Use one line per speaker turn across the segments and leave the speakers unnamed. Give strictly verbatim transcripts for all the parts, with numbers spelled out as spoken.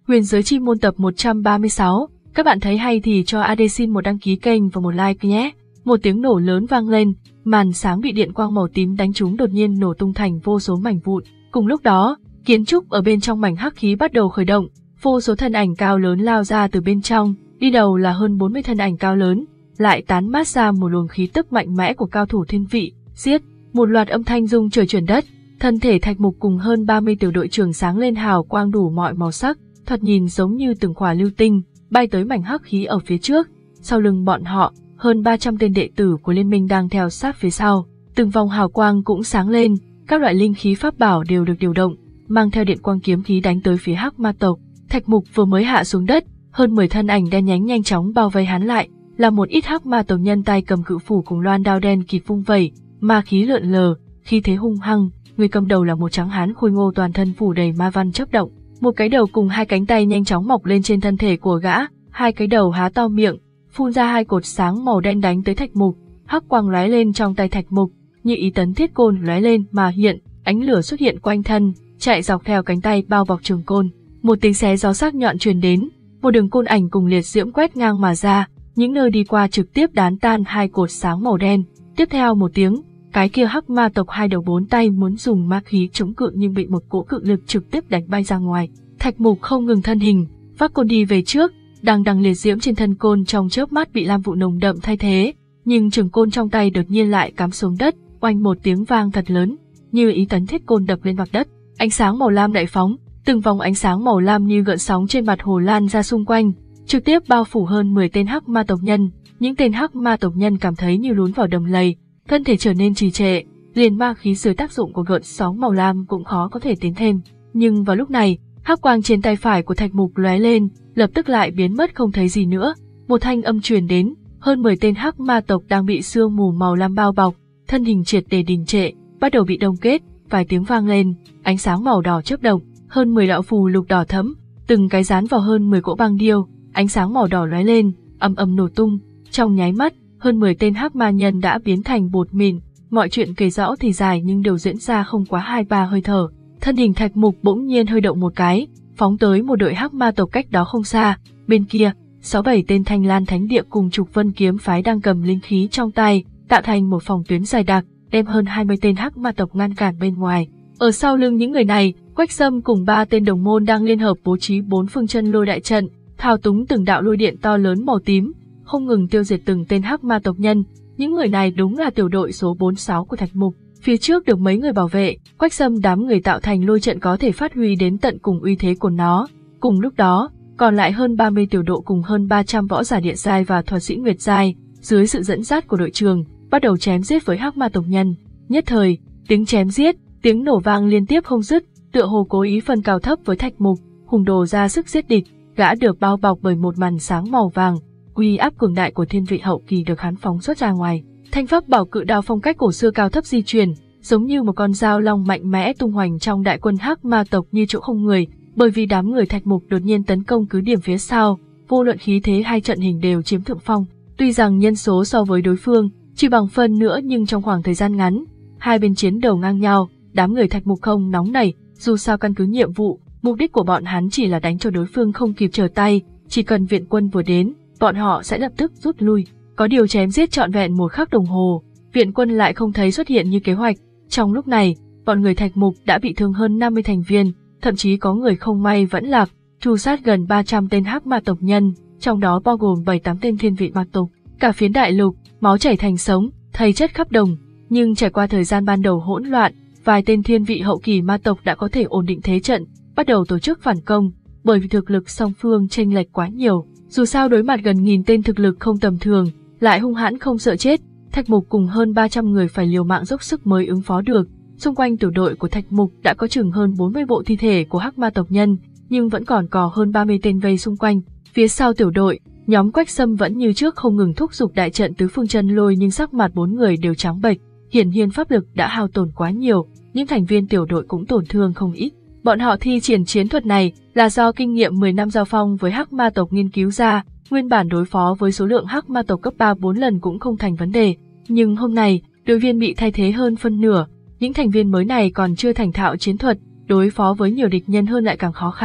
Huyền giới chi môn tập một trăm ba mươi sáu, các bạn thấy hay thì cho a đê xin một đăng ký kênh và một like nhé. Một tiếng nổ lớn vang lên, màn sáng bị điện quang màu tím đánh trúng đột nhiên nổ tung thành vô số mảnh vụn. Cùng lúc đó, kiến trúc ở bên trong mảnh hắc khí bắt đầu khởi động, vô số thân ảnh cao lớn lao ra từ bên trong, đi đầu là hơn bốn mươi thân ảnh cao lớn, lại tán mát ra một luồng khí tức mạnh mẽ của cao thủ thiên vị, giết, một loạt âm thanh rung trời chuyển đất, thân thể Thạch Mục cùng hơn ba mươi tiểu đội trưởng sáng lên hào quang đủ mọi màu sắc, thoạt nhìn giống như từng khỏa lưu tinh, bay tới mảnh hắc khí ở phía trước, sau lưng bọn họ, hơn ba trăm tên đệ tử của liên minh đang theo sát phía sau, từng vòng hào quang cũng sáng lên, các loại linh khí pháp bảo đều được điều động, mang theo điện quang kiếm khí đánh tới phía Hắc Ma tộc. Thạch Mục vừa mới hạ xuống đất, hơn mười thân ảnh đen nhánh nhanh chóng bao vây hắn lại, là một ít Hắc Ma tộc nhân tay cầm cự phủ cùng loan đao đen kịt vung vẩy, ma khí lượn lờ, khí thế hung hăng, người cầm đầu là một trắng hán khôi ngô toàn thân phủ đầy ma văn chớp động, một cái đầu cùng hai cánh tay nhanh chóng mọc lên trên thân thể của gã, hai cái đầu há to miệng, phun ra hai cột sáng màu đen đánh tới Thạch Mục, hắc quang lóe lên trong tay Thạch Mục, như ý tấn thiết côn lóe lên mà hiện, ánh lửa xuất hiện quanh thân, chạy dọc theo cánh tay bao bọc trường côn, một tiếng xé gió sắc nhọn truyền đến, một đường côn ảnh cùng liệt diễm quét ngang mà ra, những nơi đi qua trực tiếp đán tan hai cột sáng màu đen. Tiếp theo một tiếng, cái kia Hắc Ma tộc hai đầu bốn tay muốn dùng ma khí chống cự nhưng bị một cỗ cự lực trực tiếp đánh bay ra ngoài. Thạch Mục không ngừng thân hình, vác côn đi về trước, đằng đằng liệt diễm trên thân côn trong chớp mắt bị lam vụ nồng đậm thay thế, nhưng trường côn trong tay đột nhiên lại cắm xuống đất, oanh một tiếng vang thật lớn, như ý tấn thiết côn đập lên mặt đất, ánh sáng màu lam đại phóng, từng vòng ánh sáng màu lam như gợn sóng trên mặt hồ lan ra xung quanh, trực tiếp bao phủ hơn mười tên Hắc Ma tộc nhân. Những tên Hắc Ma tộc nhân cảm thấy như lún vào đầm lầy, thân thể trở nên trì trệ, liền ma khí dưới tác dụng của gợn sóng màu lam cũng khó có thể tiến thêm. Nhưng vào lúc này, hắc quang trên tay phải của Thạch Mục lóe lên, lập tức lại biến mất không thấy gì nữa. Một thanh âm truyền đến, hơn mười tên Hắc Ma tộc đang bị sương mù màu lam bao bọc, thân hình triệt để đình trệ, bắt đầu bị đông kết. Vài tiếng vang lên, ánh sáng màu đỏ chớp động, hơn mười đạo phù lục đỏ thẫm, từng cái dán vào hơn mười cỗ băng điêu, ánh sáng màu đỏ lóe lên, ầm ầm nổ tung. Trong nháy mắt, hơn mười tên Hắc Ma nhân đã biến thành bột mịn. Mọi chuyện kể rõ thì dài nhưng đều diễn ra không quá hai ba hơi thở. Thân hình Thạch Mục bỗng nhiên hơi động một cái, phóng tới một đội Hắc Ma tộc cách đó không xa. Bên kia, sáu bảy tên Thanh Lan Thánh Địa cùng Trục Vân kiếm phái đang cầm linh khí trong tay, tạo thành một phòng tuyến dài đặc, đem hơn hai mươi tên Hắc Ma tộc ngăn cản bên ngoài. Ở sau lưng những người này, Quách Sâm cùng ba tên đồng môn đang liên hợp bố trí bốn phương chân lôi đại trận, thao túng từng đạo lôi điện to lớn màu tím, không ngừng tiêu diệt từng tên Hắc Ma tộc nhân. Những người này đúng là tiểu đội số bốn sáu của Thạch Mục. Phía trước được mấy người bảo vệ, Quách Sâm đám người tạo thành lôi trận có thể phát huy đến tận cùng uy thế của nó. Cùng lúc đó, còn lại hơn ba mươi tiểu đội cùng hơn ba trăm võ giả địa giai và thuật sĩ nguyệt giai, dưới sự dẫn dắt của đội trưởng, bắt đầu chém giết với Hắc Ma tộc nhân. Nhất thời, tiếng chém giết, tiếng nổ vang liên tiếp không dứt, tựa hồ cố ý phân cao thấp với Thạch Mục, hùng đồ ra sức giết địch, gã được bao bọc bởi một màn sáng màu vàng, uy áp cường đại của thiên vị hậu kỳ được hắn phóng xuất ra ngoài. Thanh pháp bảo cự đao phong cách cổ xưa cao thấp di chuyển, giống như một con dao long mạnh mẽ tung hoành trong đại quân Hắc Ma tộc như chỗ không người, bởi vì đám người Thạch Mục đột nhiên tấn công cứ điểm phía sau, vô luận khí thế hay trận hình đều chiếm thượng phong. Tuy rằng nhân số so với đối phương chỉ bằng phân nữa nhưng trong khoảng thời gian ngắn, hai bên chiến đầu ngang nhau, đám người Thạch Mục không nóng nảy, dù sao căn cứ nhiệm vụ, mục đích của bọn hắn chỉ là đánh cho đối phương không kịp trở tay, chỉ cần viện quân vừa đến, bọn họ sẽ lập tức rút lui. Có điều chém giết trọn vẹn một khắc đồng hồ, viện quân lại không thấy xuất hiện như kế hoạch. Trong lúc này, bọn người Thạch Mục đã bị thương hơn năm mươi thành viên, thậm chí có người không may vẫn lạc, tru sát gần ba trăm tên Hắc Ma tộc nhân, trong đó bao gồm bảy tám tên thiên vị ma tộc. Cả phiến đại lục, máu chảy thành sống, thây chất khắp đồng, nhưng trải qua thời gian ban đầu hỗn loạn, vài tên thiên vị hậu kỳ ma tộc đã có thể ổn định thế trận, bắt đầu tổ chức phản công, bởi vì thực lực song phương chênh lệch quá nhiều. Dù sao đối mặt gần nghìn tên thực lực không tầm thường, lại hung hãn không sợ chết, Thạch Mục cùng hơn ba trăm người phải liều mạng dốc sức mới ứng phó được. Xung quanh tiểu đội của Thạch Mục đã có chừng hơn bốn mươi bộ thi thể của Hắc Ma tộc nhân, nhưng vẫn còn có hơn ba mươi tên vây xung quanh. Phía sau tiểu đội, nhóm Quách Sâm vẫn như trước không ngừng thúc giục đại trận tứ phương chân lôi, nhưng sắc mặt bốn người đều trắng bệch, hiển nhiên pháp lực đã hao tổn quá nhiều, những thành viên tiểu đội cũng tổn thương không ít. Bọn họ thi triển chiến thuật này là do kinh nghiệm mười năm giao phong với Hắc Ma tộc nghiên cứu ra, nguyên bản đối phó với số lượng Hắc Ma tộc cấp ba bốn lần cũng không thành vấn đề, nhưng hôm nay, đội viên bị thay thế hơn phân nửa, những thành viên mới này còn chưa thành thạo chiến thuật, đối phó với nhiều địch nhân hơn lại càng khó khăn.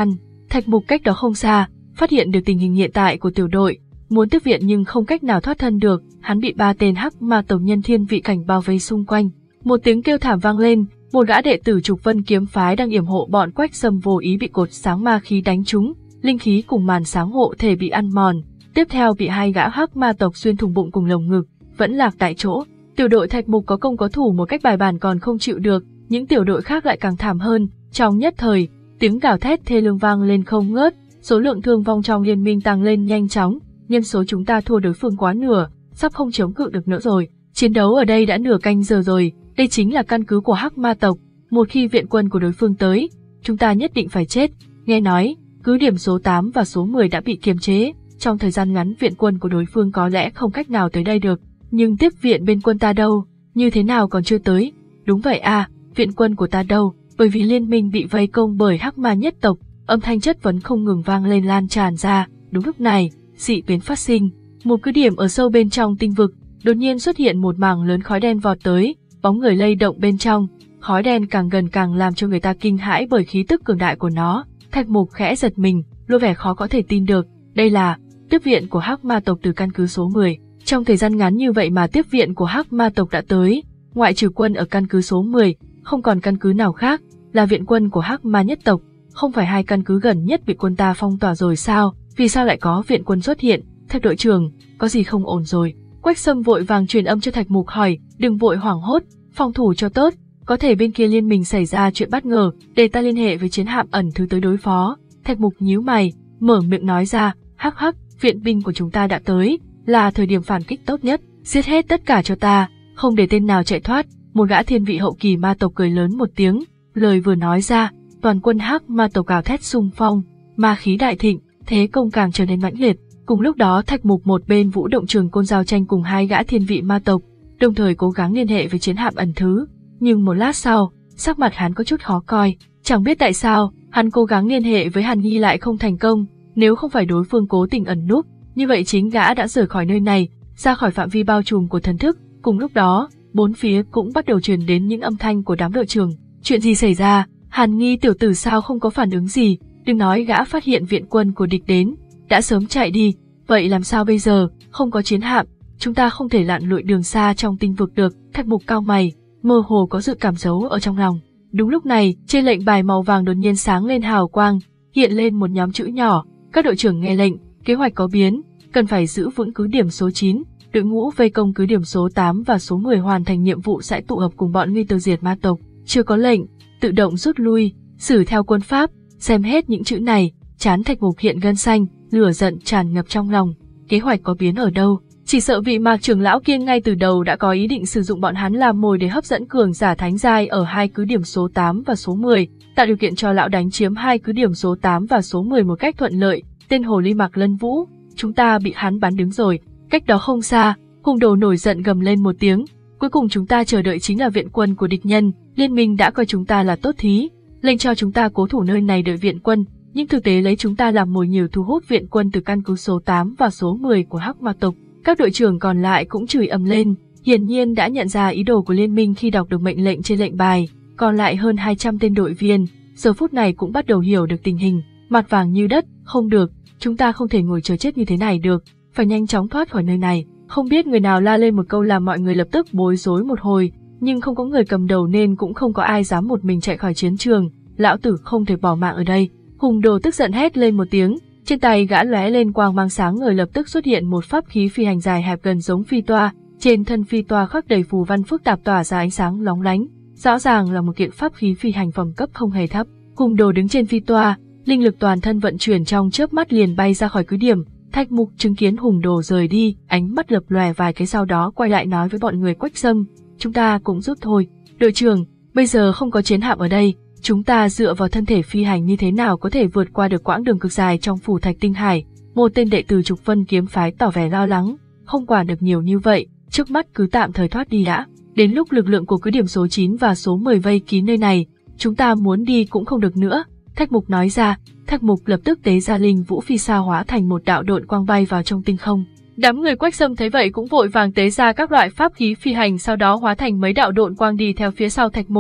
Thạch Mục cách đó không xa, phát hiện được tình hình hiện tại của tiểu đội, muốn tiếp viện nhưng không cách nào thoát thân được, hắn bị ba tên hắc ma tộc nhân thiên vị cảnh bao vây xung quanh. Một tiếng kêu thảm vang lên, một gã đệ tử Trục Vân kiếm phái đang yểm hộ bọn Quách Sâm vô ý bị cột sáng ma khí đánh trúng, linh khí cùng màn sáng hộ thể bị ăn mòn, tiếp theo bị hai gã hắc ma tộc xuyên thủng bụng cùng lồng ngực, vẫn lạc tại chỗ. Tiểu đội Thạch Mục có công có thủ một cách bài bản còn không chịu được, những tiểu đội khác lại càng thảm hơn, trong nhất thời, tiếng gào thét thê lương vang lên không ngớt, số lượng thương vong trong liên minh tăng lên nhanh chóng, nhân số chúng ta thua đối phương quá nửa, sắp không chống cự được nữa rồi. Chiến đấu ở đây đã nửa canh giờ rồi, đây chính là căn cứ của hắc ma tộc, một khi viện quân của đối phương tới, chúng ta nhất định phải chết. Nghe nói, cứ điểm số tám và số mười đã bị kiềm chế, trong thời gian ngắn viện quân của đối phương có lẽ không cách nào tới đây được, nhưng tiếp viện bên quân ta đâu, như thế nào còn chưa tới? Đúng vậy à, viện quân của ta đâu? Bởi vì liên minh bị vây công bởi hắc ma nhất tộc, âm thanh chất vấn không ngừng vang lên lan tràn ra. Đúng lúc này, dị biến phát sinh, một cứ điểm ở sâu bên trong tinh vực, đột nhiên xuất hiện một mảng lớn khói đen vọt tới, bóng người lay động bên trong, khói đen càng gần càng làm cho người ta kinh hãi bởi khí tức cường đại của nó. Thạch Mục khẽ giật mình, lộ vẻ khó có thể tin được, đây là tiếp viện của hắc ma tộc từ căn cứ số mười. Trong thời gian ngắn như vậy mà tiếp viện của hắc ma tộc đã tới, ngoại trừ quân ở căn cứ số mười, không còn căn cứ nào khác, là viện quân của hắc ma nhất tộc. Không phải hai căn cứ gần nhất bị quân ta phong tỏa rồi sao? Vì sao lại có viện quân xuất hiện? Thạch đội trưởng, có gì không ổn rồi? Quách Sâm vội vàng truyền âm cho Thạch Mục hỏi, đừng vội hoảng hốt, phòng thủ cho tốt, có thể bên kia liên minh xảy ra chuyện bất ngờ, để ta liên hệ với chiến hạm ẩn thứ tới đối phó. Thạch Mục nhíu mày, mở miệng nói ra, hắc hắc, viện binh của chúng ta đã tới, là thời điểm phản kích tốt nhất, giết hết tất cả cho ta, không để tên nào chạy thoát. Một gã thiên vị hậu kỳ ma tộc cười lớn một tiếng, lời vừa nói ra, toàn quân hắc ma tộc gào thét xung phong, ma khí đại thịnh, thế công càng trở nên mãnh liệt. Cùng lúc đó Thạch Mục một bên vũ động trường côn giao tranh cùng hai gã thiên vị ma tộc, đồng thời cố gắng liên hệ với chiến hạm ẩn thứ. Nhưng một lát sau, sắc mặt hắn có chút khó coi, chẳng biết tại sao, hắn cố gắng liên hệ với Hàn Nghi lại không thành công, nếu không phải đối phương cố tình ẩn núp, như vậy chính gã đã rời khỏi nơi này, ra khỏi phạm vi bao trùm của thần thức. Cùng lúc đó, bốn phía cũng bắt đầu truyền đến những âm thanh của đám đội trưởng. Chuyện gì xảy ra? Hàn Nghi tiểu tử sao không có phản ứng gì? Đừng nói gã phát hiện viện quân của địch đến, đã sớm chạy đi, vậy làm sao bây giờ? Không có chiến hạm, chúng ta không thể lặn lội đường xa trong tinh vực được. Thạch Mục cao mày, mơ hồ có dự cảm xấu ở trong lòng. Đúng lúc này, trên lệnh bài màu vàng đột nhiên sáng lên hào quang, hiện lên một nhóm chữ nhỏ. Các đội trưởng nghe lệnh, kế hoạch có biến, cần phải giữ vững cứ điểm số chín, đội ngũ vây công cứ điểm số tám và số mười hoàn thành nhiệm vụ sẽ tụ hợp cùng bọn nguy tiêu diệt ma tộc. Chưa có lệnh, tự động rút lui, xử theo quân pháp. Xem hết những chữ này, trán Thạch Mục hiện gân xanh, lửa giận tràn ngập trong lòng. Kế hoạch có biến ở đâu? Chỉ sợ vị Mạc trưởng lão kia ngay từ đầu đã có ý định sử dụng bọn hắn làm mồi để hấp dẫn cường giả thánh giai ở hai cứ điểm số tám và số mười, tạo điều kiện cho lão đánh chiếm hai cứ điểm số tám và số mười một cách thuận lợi. Tên hồ ly Mạc Lân Vũ, chúng ta bị hắn bắn đứng rồi. Cách đó không xa, Hùng Đồ nổi giận gầm lên một tiếng. Cuối cùng chúng ta chờ đợi chính là viện quân của địch nhân. Liên minh đã coi chúng ta là tốt thí, lệnh cho chúng ta cố thủ nơi này đợi viện quân, nhưng thực tế lấy chúng ta làm mồi nhử thu hút viện quân từ căn cứ số tám và số mười của hắc ma tộc. Các đội trưởng còn lại cũng chửi ầm lên, hiển nhiên đã nhận ra ý đồ của liên minh khi đọc được mệnh lệnh trên lệnh bài. Còn lại hơn hai trăm tên đội viên, giờ phút này cũng bắt đầu hiểu được tình hình, mặt vàng như đất. Không được, chúng ta không thể ngồi chờ chết như thế này được, phải nhanh chóng thoát khỏi nơi này. Không biết người nào la lên một câu làm mọi người lập tức bối rối một hồi, nhưng không có người cầm đầu nên cũng không có ai dám một mình chạy khỏi chiến trường. Lão tử không thể bỏ mạng ở đây. Hùng Đồ tức giận hét lên một tiếng, trên tay gã lóe lên quang mang sáng ngời, lập tức xuất hiện một pháp khí phi hành dài hẹp gần giống phi toa, trên thân phi toa khắc đầy phù văn phức tạp tỏa ra ánh sáng lóng lánh, rõ ràng là một kiện pháp khí phi hành phẩm cấp không hề thấp. Hùng Đồ đứng trên phi toa, linh lực toàn thân vận chuyển trong chớp mắt liền bay ra khỏi cứ điểm. Thạch Mục chứng kiến Hùng Đồ rời đi, ánh mắt lập lòe vài cái sau đó quay lại nói với bọn người Quách Sâm, chúng ta cũng rút thôi. Đội trưởng, bây giờ không có chiến hạm ở đây, chúng ta dựa vào thân thể phi hành như thế nào có thể vượt qua được quãng đường cực dài trong phủ Thạch Tinh Hải? Một tên đệ tử Trục Vân kiếm phái tỏ vẻ lo lắng, không quản được nhiều như vậy, trước mắt cứ tạm thời thoát đi đã. Đến lúc lực lượng của cứ điểm số chín và số mười vây kín nơi này, chúng ta muốn đi cũng không được nữa. Thạch Mục nói ra. Thạch Mục lập tức tế ra linh vũ phi sa hóa thành một đạo độn quang bay vào trong tinh không. Đám người Quách Sâm thấy vậy cũng vội vàng tế ra các loại pháp khí phi hành, sau đó hóa thành mấy đạo độn quang đi theo phía sau Thạch Mục.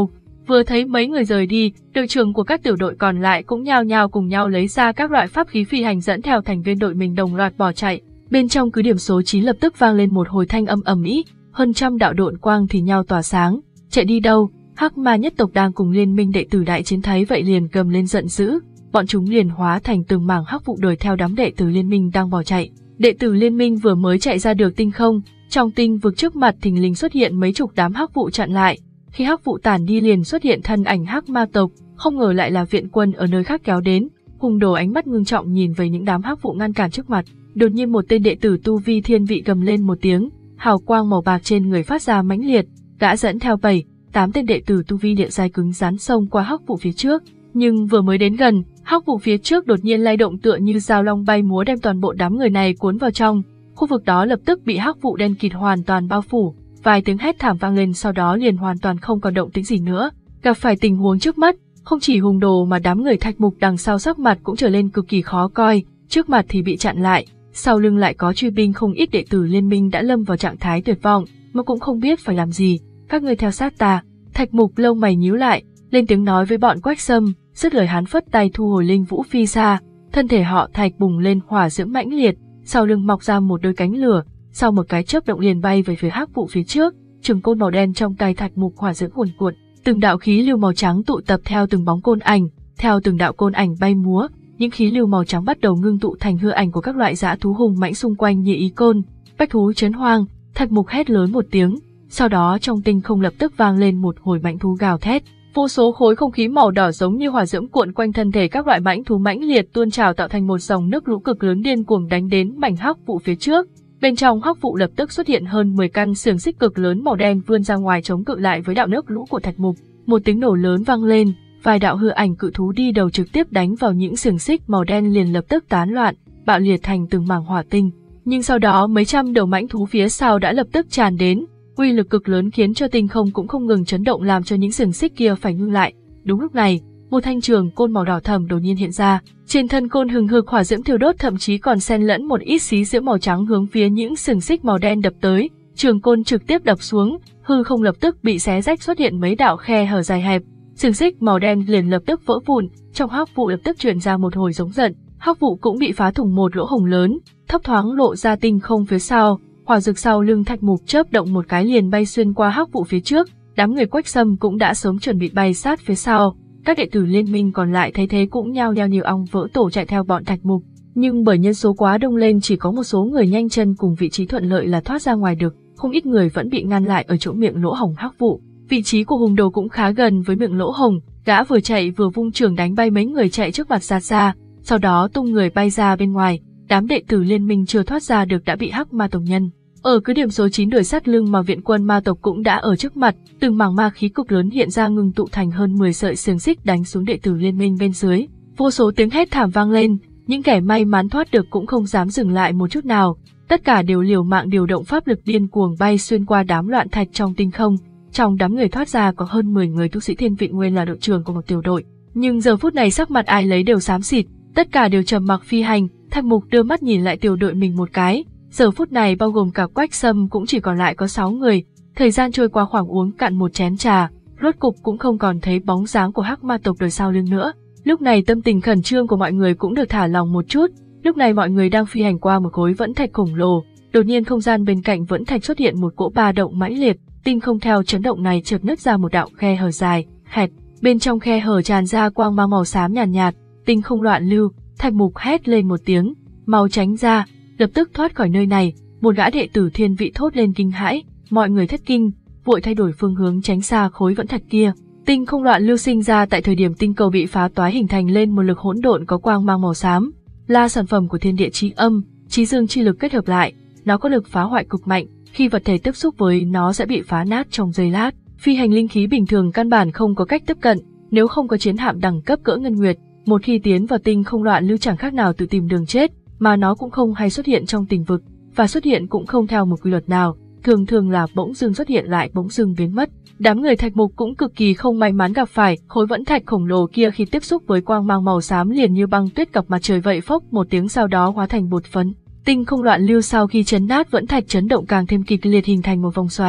Vừa thấy mấy người rời đi, đội trưởng của các tiểu đội còn lại cũng nhao nhao cùng nhau lấy ra các loại pháp khí phi hành dẫn theo thành viên đội mình đồng loạt bỏ chạy. Bên trong cứ điểm số chín lập tức vang lên một hồi thanh âm ầm ĩ, hơn trăm đạo độn quang thì nhau tỏa sáng. Chạy đi đâu? Hắc Ma nhất tộc đang cùng liên minh đệ tử đại chiến thấy vậy liền gầm lên giận dữ, bọn chúng liền hóa thành từng mảng hắc vụ đuổi theo đám đệ tử liên minh đang bỏ chạy. Đệ tử liên minh vừa mới chạy ra được tinh không, trong tinh vực trước mặt thình lình xuất hiện mấy chục đám hắc vụ chặn lại. Khi hắc vụ tản đi liền xuất hiện thân ảnh Hắc Ma tộc, không ngờ lại là viện quân ở nơi khác kéo đến. Hùng Đồ ánh mắt ngưng trọng nhìn về những đám hắc vụ ngăn cản trước mặt. Đột nhiên một tên đệ tử tu vi thiên vị gầm lên một tiếng, hào quang màu bạc trên người phát ra mãnh liệt, đã dẫn theo bảy, tám tên đệ tử tu vi địa giai cứng rắn xông qua hắc vụ phía trước. Nhưng vừa mới đến gần, hắc vụ phía trước đột nhiên lay động tựa như dao long bay múa đem toàn bộ đám người này cuốn vào trong. Khu vực đó lập tức bị hắc vụ đen kịt hoàn toàn bao phủ. Vài tiếng hét thảm vang lên sau đó liền hoàn toàn không còn động tĩnh gì nữa. Gặp phải tình huống trước mắt, không chỉ Hùng Đồ mà đám người Thạch Mục đằng sau sắc mặt cũng trở lên cực kỳ khó coi, trước mặt thì bị chặn lại, sau lưng lại có truy binh không ít đệ tử liên minh đã lâm vào trạng thái tuyệt vọng, mà cũng không biết phải làm gì. Các ngươi theo sát ta. Thạch Mục lông mày nhíu lại, lên tiếng nói với bọn Quách Sâm, dứt lời hắn phất tay thu hồi linh vũ phi xa, thân thể họ Thạch bùng lên hỏa diễm mãnh liệt, sau lưng mọc ra một đôi cánh lửa. Sau một cái chớp động liền bay về phía hắc vụ phía trước, trường côn màu đen trong tay Thạch Mục hỏa diễm cuồn cuộn, từng đạo khí lưu màu trắng tụ tập theo từng bóng côn ảnh, theo từng đạo côn ảnh bay múa, những khí lưu màu trắng bắt đầu ngưng tụ thành hư ảnh của các loại dã thú hùng mãnh xung quanh như ý côn, bách thú chấn hoang. Thạch Mục hét lớn một tiếng, sau đó trong tinh không lập tức vang lên một hồi mãnh thú gào thét, vô số khối không khí màu đỏ giống như hỏa diễm cuộn quanh thân thể các loại mãnh thú mãnh liệt tuôn trào tạo thành một dòng nước lũ cực lớn điên cuồng đánh đến mảnh hắc vụ phía trước. Bên trong hắc vụ lập tức xuất hiện hơn mười căn xiềng xích cực lớn màu đen vươn ra ngoài chống cự lại với đạo nước lũ của Thạch Mục. Một tiếng nổ lớn vang lên, vài đạo hư ảnh cự thú đi đầu trực tiếp đánh vào những xiềng xích màu đen liền lập tức tán loạn, bạo liệt thành từng mảng hỏa tinh. Nhưng sau đó mấy trăm đầu mãnh thú phía sau đã lập tức tràn đến, uy lực cực lớn khiến cho tinh không cũng không ngừng chấn động làm cho những xiềng xích kia phải ngưng lại. Đúng lúc này, một thanh trường côn màu đỏ thẫm đột nhiên hiện ra, trên thân côn hừng hực hỏa diễm thiêu đốt, thậm chí còn xen lẫn một ít xí diễm màu trắng hướng phía những xiềng xích màu đen đập tới. Trường côn trực tiếp đập xuống, hư không lập tức bị xé rách, xuất hiện mấy đạo khe hở dài hẹp, xiềng xích màu đen liền lập tức vỡ vụn, trong hắc vụ lập tức truyền ra một hồi giống giận, hắc vụ cũng bị phá thủng một lỗ hổng lớn, thấp thoáng lộ ra tinh không phía sau. Hỏa dược sau lưng Thạch Mục chớp động một cái liền bay xuyên qua hắc vụ phía trước, đám người Quách Sâm cũng đã sớm chuẩn bị bay sát phía sau. Các đệ tử liên minh còn lại thấy thế cũng nhao nhao như ong vỡ tổ chạy theo bọn Thạch Mục, nhưng bởi nhân số quá đông lên chỉ có một số người nhanh chân cùng vị trí thuận lợi là thoát ra ngoài được, không ít người vẫn bị ngăn lại ở chỗ miệng lỗ hổng hắc vụ. Vị trí của Hùng Đồ cũng khá gần với miệng lỗ hổng, gã vừa chạy vừa vung trường đánh bay mấy người chạy trước mặt ra xa, sau đó tung người bay ra bên ngoài. Đám đệ tử liên minh chưa thoát ra được đã bị Hắc Ma tộc nhân ở cứ điểm số chín đuổi sát lưng, mà viện quân ma tộc cũng đã ở trước mặt, từng mảng ma khí cực lớn hiện ra ngưng tụ thành hơn mười sợi xiềng xích đánh xuống đệ tử liên minh bên dưới. Vô số tiếng hét thảm vang lên, những kẻ may mắn thoát được cũng không dám dừng lại một chút nào, tất cả đều liều mạng điều động pháp lực điên cuồng bay xuyên qua đám loạn thạch trong tinh không. Trong đám người thoát ra có hơn mười người tu sĩ thiên vị nguyên là đội trưởng của một tiểu đội, nhưng giờ phút này sắc mặt ai lấy đều xám xịt, tất cả đều trầm mặc phi hành. Thạch Mục đưa mắt nhìn lại tiểu đội mình một cái, giờ phút này bao gồm cả Quách Sâm cũng chỉ còn lại có sáu người. Thời gian trôi qua khoảng uống cạn một chén trà, rốt cục cũng không còn thấy bóng dáng của Hắc Ma tộc đời sau lưng nữa. Lúc này tâm tình khẩn trương của mọi người cũng được thả lòng một chút. Lúc này mọi người đang phi hành qua một khối vẫn thạch khổng lồ, đột nhiên không gian bên cạnh vẫn thạch xuất hiện một cỗ ba động mãnh liệt, tinh không theo chấn động này chợt nứt ra một đạo khe hở dài, hẹp, bên trong khe hở tràn ra quang mang màu xám nhàn nhạt, nhạt, tinh không loạn lưu. Thạch Mục hét lên một tiếng, mau tránh ra, lập tức thoát khỏi nơi này. Một gã đệ tử thiên vị thốt lên kinh hãi, mọi người thất kinh, vội thay đổi phương hướng tránh xa khối vẫn thạch kia. Tinh không loạn lưu sinh ra tại thời điểm tinh cầu bị phá toái, hình thành lên một lực hỗn độn có quang mang màu xám, là sản phẩm của thiên địa chi âm, chí dương chi lực kết hợp lại, nó có lực phá hoại cực mạnh, khi vật thể tiếp xúc với nó sẽ bị phá nát trong giây lát. Phi hành linh khí bình thường căn bản không có cách tiếp cận, nếu không có chiến hạm đẳng cấp cỡ ngân nguyệt, một khi tiến vào tinh không loạn lưu chẳng khác nào tự tìm đường chết, mà nó cũng không hay xuất hiện trong tinh vực, và xuất hiện cũng không theo một quy luật nào, thường thường là bỗng dưng xuất hiện lại bỗng dưng biến mất. Đám người Thạch Mục cũng cực kỳ không may mắn gặp phải khối vẫn thạch khổng lồ kia, khi tiếp xúc với quang mang màu xám liền như băng tuyết gặp mặt trời vậy, phốc một tiếng sau đó hóa thành bột phấn. Tinh không loạn lưu sau khi chấn nát vẫn thạch chấn động càng thêm kịch liệt, hình thành một vòng xoáy,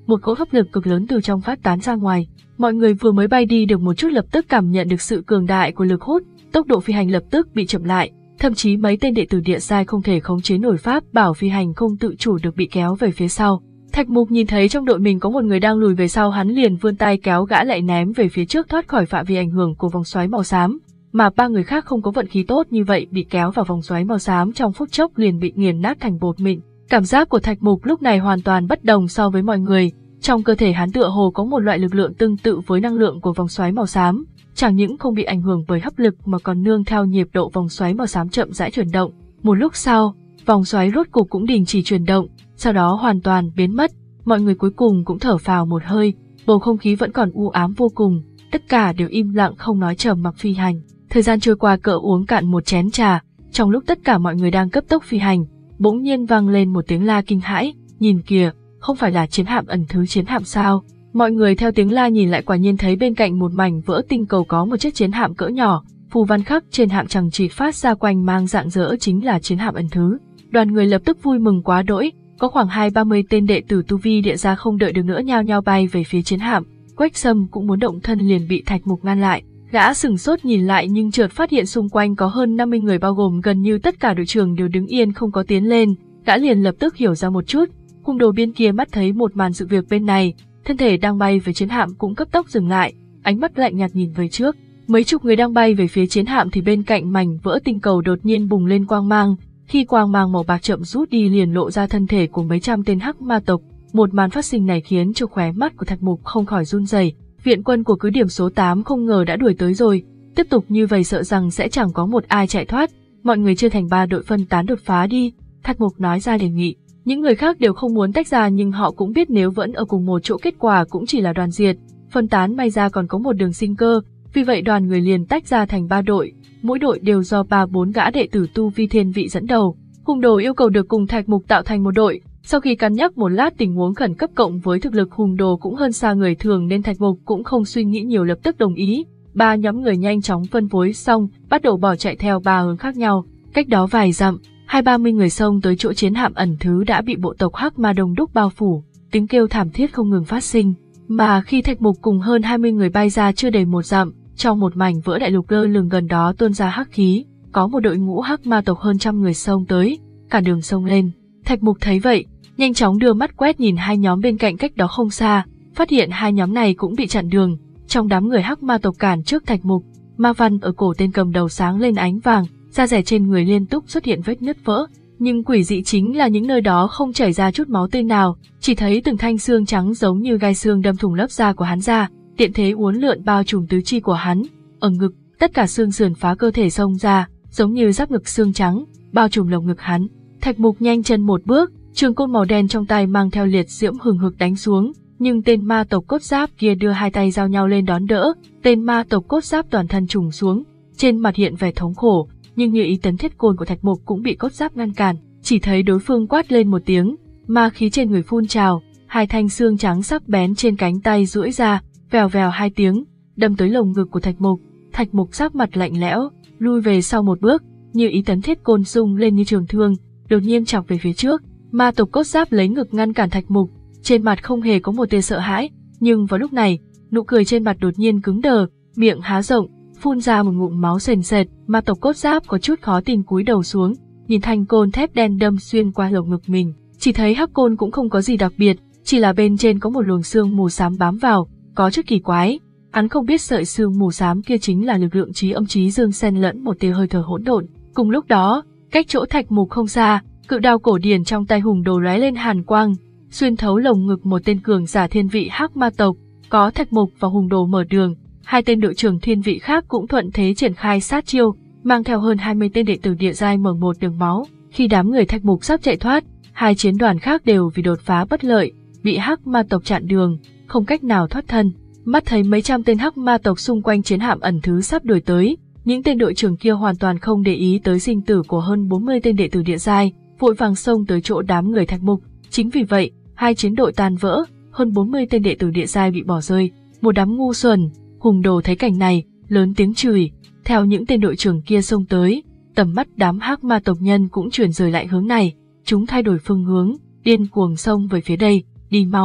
một cỗ hấp lực cực lớn từ trong phát tán ra ngoài. Mọi người vừa mới bay đi được một chút lập tức cảm nhận được sự cường đại của lực hút, tốc độ phi hành lập tức bị chậm lại, thậm chí mấy tên đệ tử địa giai không thể khống chế nổi pháp bảo phi hành không tự chủ được bị kéo về phía sau. Thạch Mục nhìn thấy trong đội mình có một người đang lùi về sau, hắn liền vươn tay kéo gã lại ném về phía trước thoát khỏi phạm vi ảnh hưởng của vòng xoáy màu xám, mà ba người khác không có vận khí tốt như vậy bị kéo vào vòng xoáy màu xám trong phút chốc liền bị nghiền nát thành bột mịn. Cảm giác của Thạch Mục lúc này hoàn toàn bất đồng so với mọi người, trong cơ thể hắn tựa hồ có một loại lực lượng tương tự với năng lượng của vòng xoáy màu xám, chẳng những không bị ảnh hưởng bởi hấp lực mà còn nương theo nhịp độ vòng xoáy màu xám chậm rãi chuyển động. Một lúc sau, vòng xoáy rốt cục cũng đình chỉ chuyển động, sau đó hoàn toàn biến mất. Mọi người cuối cùng cũng thở phào một hơi, bầu không khí vẫn còn u ám vô cùng, tất cả đều im lặng không nói, trầm mặc phi hành. Thời gian trôi qua cỡ uống cạn một chén trà, trong lúc tất cả mọi người đang cấp tốc phi hành, bỗng nhiên vang lên một tiếng la kinh hãi, nhìn kìa, không phải là chiến hạm ẩn thứ chiến hạm sao? Mọi người theo tiếng la nhìn lại, quả nhiên thấy bên cạnh một mảnh vỡ tinh cầu có một chiếc chiến hạm cỡ nhỏ, phù văn khắc trên hạm chằng chịt phát ra quanh mang rạng rỡ chính là chiến hạm ẩn thứ. Đoàn người lập tức vui mừng quá đỗi, có khoảng hai ba mươi tên đệ tử tu vi địa gia không đợi được nữa nhao nhao bay về phía chiến hạm. Quách Sâm cũng muốn động thân liền bị Thạch Mục ngăn lại. Gã sừng sốt nhìn lại nhưng chợt phát hiện xung quanh có hơn năm mươi người, bao gồm gần như tất cả đội trưởng đều đứng yên không có tiến lên. Gã liền lập tức hiểu ra một chút. Cung đồ bên kia mắt thấy một màn sự việc bên này, thân thể đang bay về chiến hạm cũng cấp tốc dừng lại, ánh mắt lạnh nhạt nhìn về trước. Mấy chục người đang bay về phía chiến hạm thì bên cạnh mảnh vỡ tinh cầu đột nhiên bùng lên quang mang. Khi quang mang màu bạc chậm rút đi liền lộ ra thân thể của mấy trăm tên hắc ma tộc. Một màn phát sinh này khiến cho khóe mắt của Thạch Mục không khỏi run rẩy. Viện quân của cứ điểm số tám không ngờ đã đuổi tới rồi, tiếp tục như vậy sợ rằng sẽ chẳng có một ai chạy thoát. Mọi người chia thành ba đội phân tán đột phá đi, Thạch Mục nói ra đề nghị. Những người khác đều không muốn tách ra nhưng họ cũng biết nếu vẫn ở cùng một chỗ kết quả cũng chỉ là đoàn diệt, phân tán may ra còn có một đường sinh cơ, vì vậy đoàn người liền tách ra thành ba đội, mỗi đội đều do ba bốn gã đệ tử tu vi thiên vị dẫn đầu. Hùng Đồ yêu cầu được cùng Thạch Mục tạo thành một đội, sau khi cân nhắc một lát tình huống khẩn cấp cộng với thực lực Hùng Đồ cũng hơn xa người thường nên Thạch Mục cũng không suy nghĩ nhiều lập tức đồng ý. Ba nhóm người nhanh chóng phân phối xong, bắt đầu bỏ chạy theo ba hướng khác nhau. Cách đó vài dặm, hai ba mươi người xông tới chỗ chiến hạm ẩn thứ đã bị bộ tộc Hắc Ma đông đúc bao phủ, tiếng kêu thảm thiết không ngừng phát sinh. Mà khi Thạch Mục cùng hơn hai mươi người bay ra chưa đầy một dặm, trong một mảnh vỡ đại lục lơ lửng gần đó tuôn ra hắc khí, có một đội ngũ Hắc Ma tộc hơn trăm người xông tới, cả đường xông lên. Thạch Mục thấy vậy, nhanh chóng đưa mắt quét nhìn hai nhóm bên cạnh cách đó không xa, phát hiện hai nhóm này cũng bị chặn đường. Trong đám người Hắc Ma tộc cản trước Thạch Mục, ma văn ở cổ tên cầm đầu sáng lên ánh vàng, da rẻ trên người liên tục xuất hiện vết nứt vỡ, nhưng quỷ dị chính là những nơi đó không chảy ra chút máu tươi nào, chỉ thấy từng thanh xương trắng giống như gai xương đâm thủng lớp da của hắn ra, tiện thế uốn lượn bao trùm tứ chi của hắn. Ở ngực, tất cả xương sườn phá cơ thể xông ra, giống như giáp ngực xương trắng, bao trùm lồng ngực hắn. Thạch Mục nhanh chân một bước, trường côn màu đen trong tay mang theo liệt diễm hừng hực đánh xuống, nhưng tên ma tộc cốt giáp kia đưa hai tay giao nhau lên đón đỡ, tên ma tộc cốt giáp toàn thân trùng xuống, trên mặt hiện vẻ thống khổ, nhưng như ý tấn thiết côn của Thạch Mục cũng bị cốt giáp ngăn cản, chỉ thấy đối phương quát lên một tiếng, ma khí trên người phun trào, hai thanh xương trắng sắc bén trên cánh tay duỗi ra, vèo vèo hai tiếng, đâm tới lồng ngực của Thạch Mục. Thạch Mục sắc mặt lạnh lẽo, lui về sau một bước, như ý tấn thiết côn rung lên như trường thương, đột nhiên chọc về phía trước. Ma tộc cốt giáp lấy ngực ngăn cản Thạch Mục, trên mặt không hề có một tia sợ hãi, nhưng vào lúc này, nụ cười trên mặt đột nhiên cứng đờ, miệng há rộng, phun ra một ngụm máu sền sệt. Ma tộc cốt giáp có chút khó tin cúi đầu xuống, nhìn thanh côn thép đen đâm xuyên qua lồng ngực mình, chỉ thấy hắc côn cũng không có gì đặc biệt, chỉ là bên trên có một luồng xương mù xám bám vào, có chút kỳ quái. Hắn không biết sợi xương mù xám kia chính là lực lượng trí âm trí dương xen lẫn một tia hơi thở hỗn độn. Cùng lúc đó, cách chỗ Thạch Mục không xa, cự đao cổ điển trong tay Hùng Đồ lóe lên hàn quang, xuyên thấu lồng ngực một tên cường giả thiên vị Hắc Ma tộc. Có Thạch Mục và Hùng Đồ mở đường, hai tên đội trưởng thiên vị khác cũng thuận thế triển khai sát chiêu, mang theo hơn hai mươi tên đệ tử địa giai mở một đường máu. Khi đám người Thạch Mục sắp chạy thoát, hai chiến đoàn khác đều vì đột phá bất lợi, bị Hắc Ma tộc chặn đường, không cách nào thoát thân. Mắt thấy mấy trăm tên Hắc Ma tộc xung quanh chiến hạm ẩn thứ sắp đuổi tới, những tên đội trưởng kia hoàn toàn không để ý tới sinh tử của hơn bốn mươi tên đệ tử địa giai, vội vàng xông tới chỗ đám người Thạch Mục. Chính vì vậy, hai chiến đội tan vỡ, hơn bốn mươi tên đệ tử địa giai bị bỏ rơi. Một đám ngu xuẩn. Hùng Đồ thấy cảnh này, lớn tiếng chửi. Theo những tên đội trưởng kia xông tới, tầm mắt đám Hắc Ma tộc nhân cũng chuyển rời lại hướng này. Chúng thay đổi phương hướng, điên cuồng xông về phía đây. Đi mau!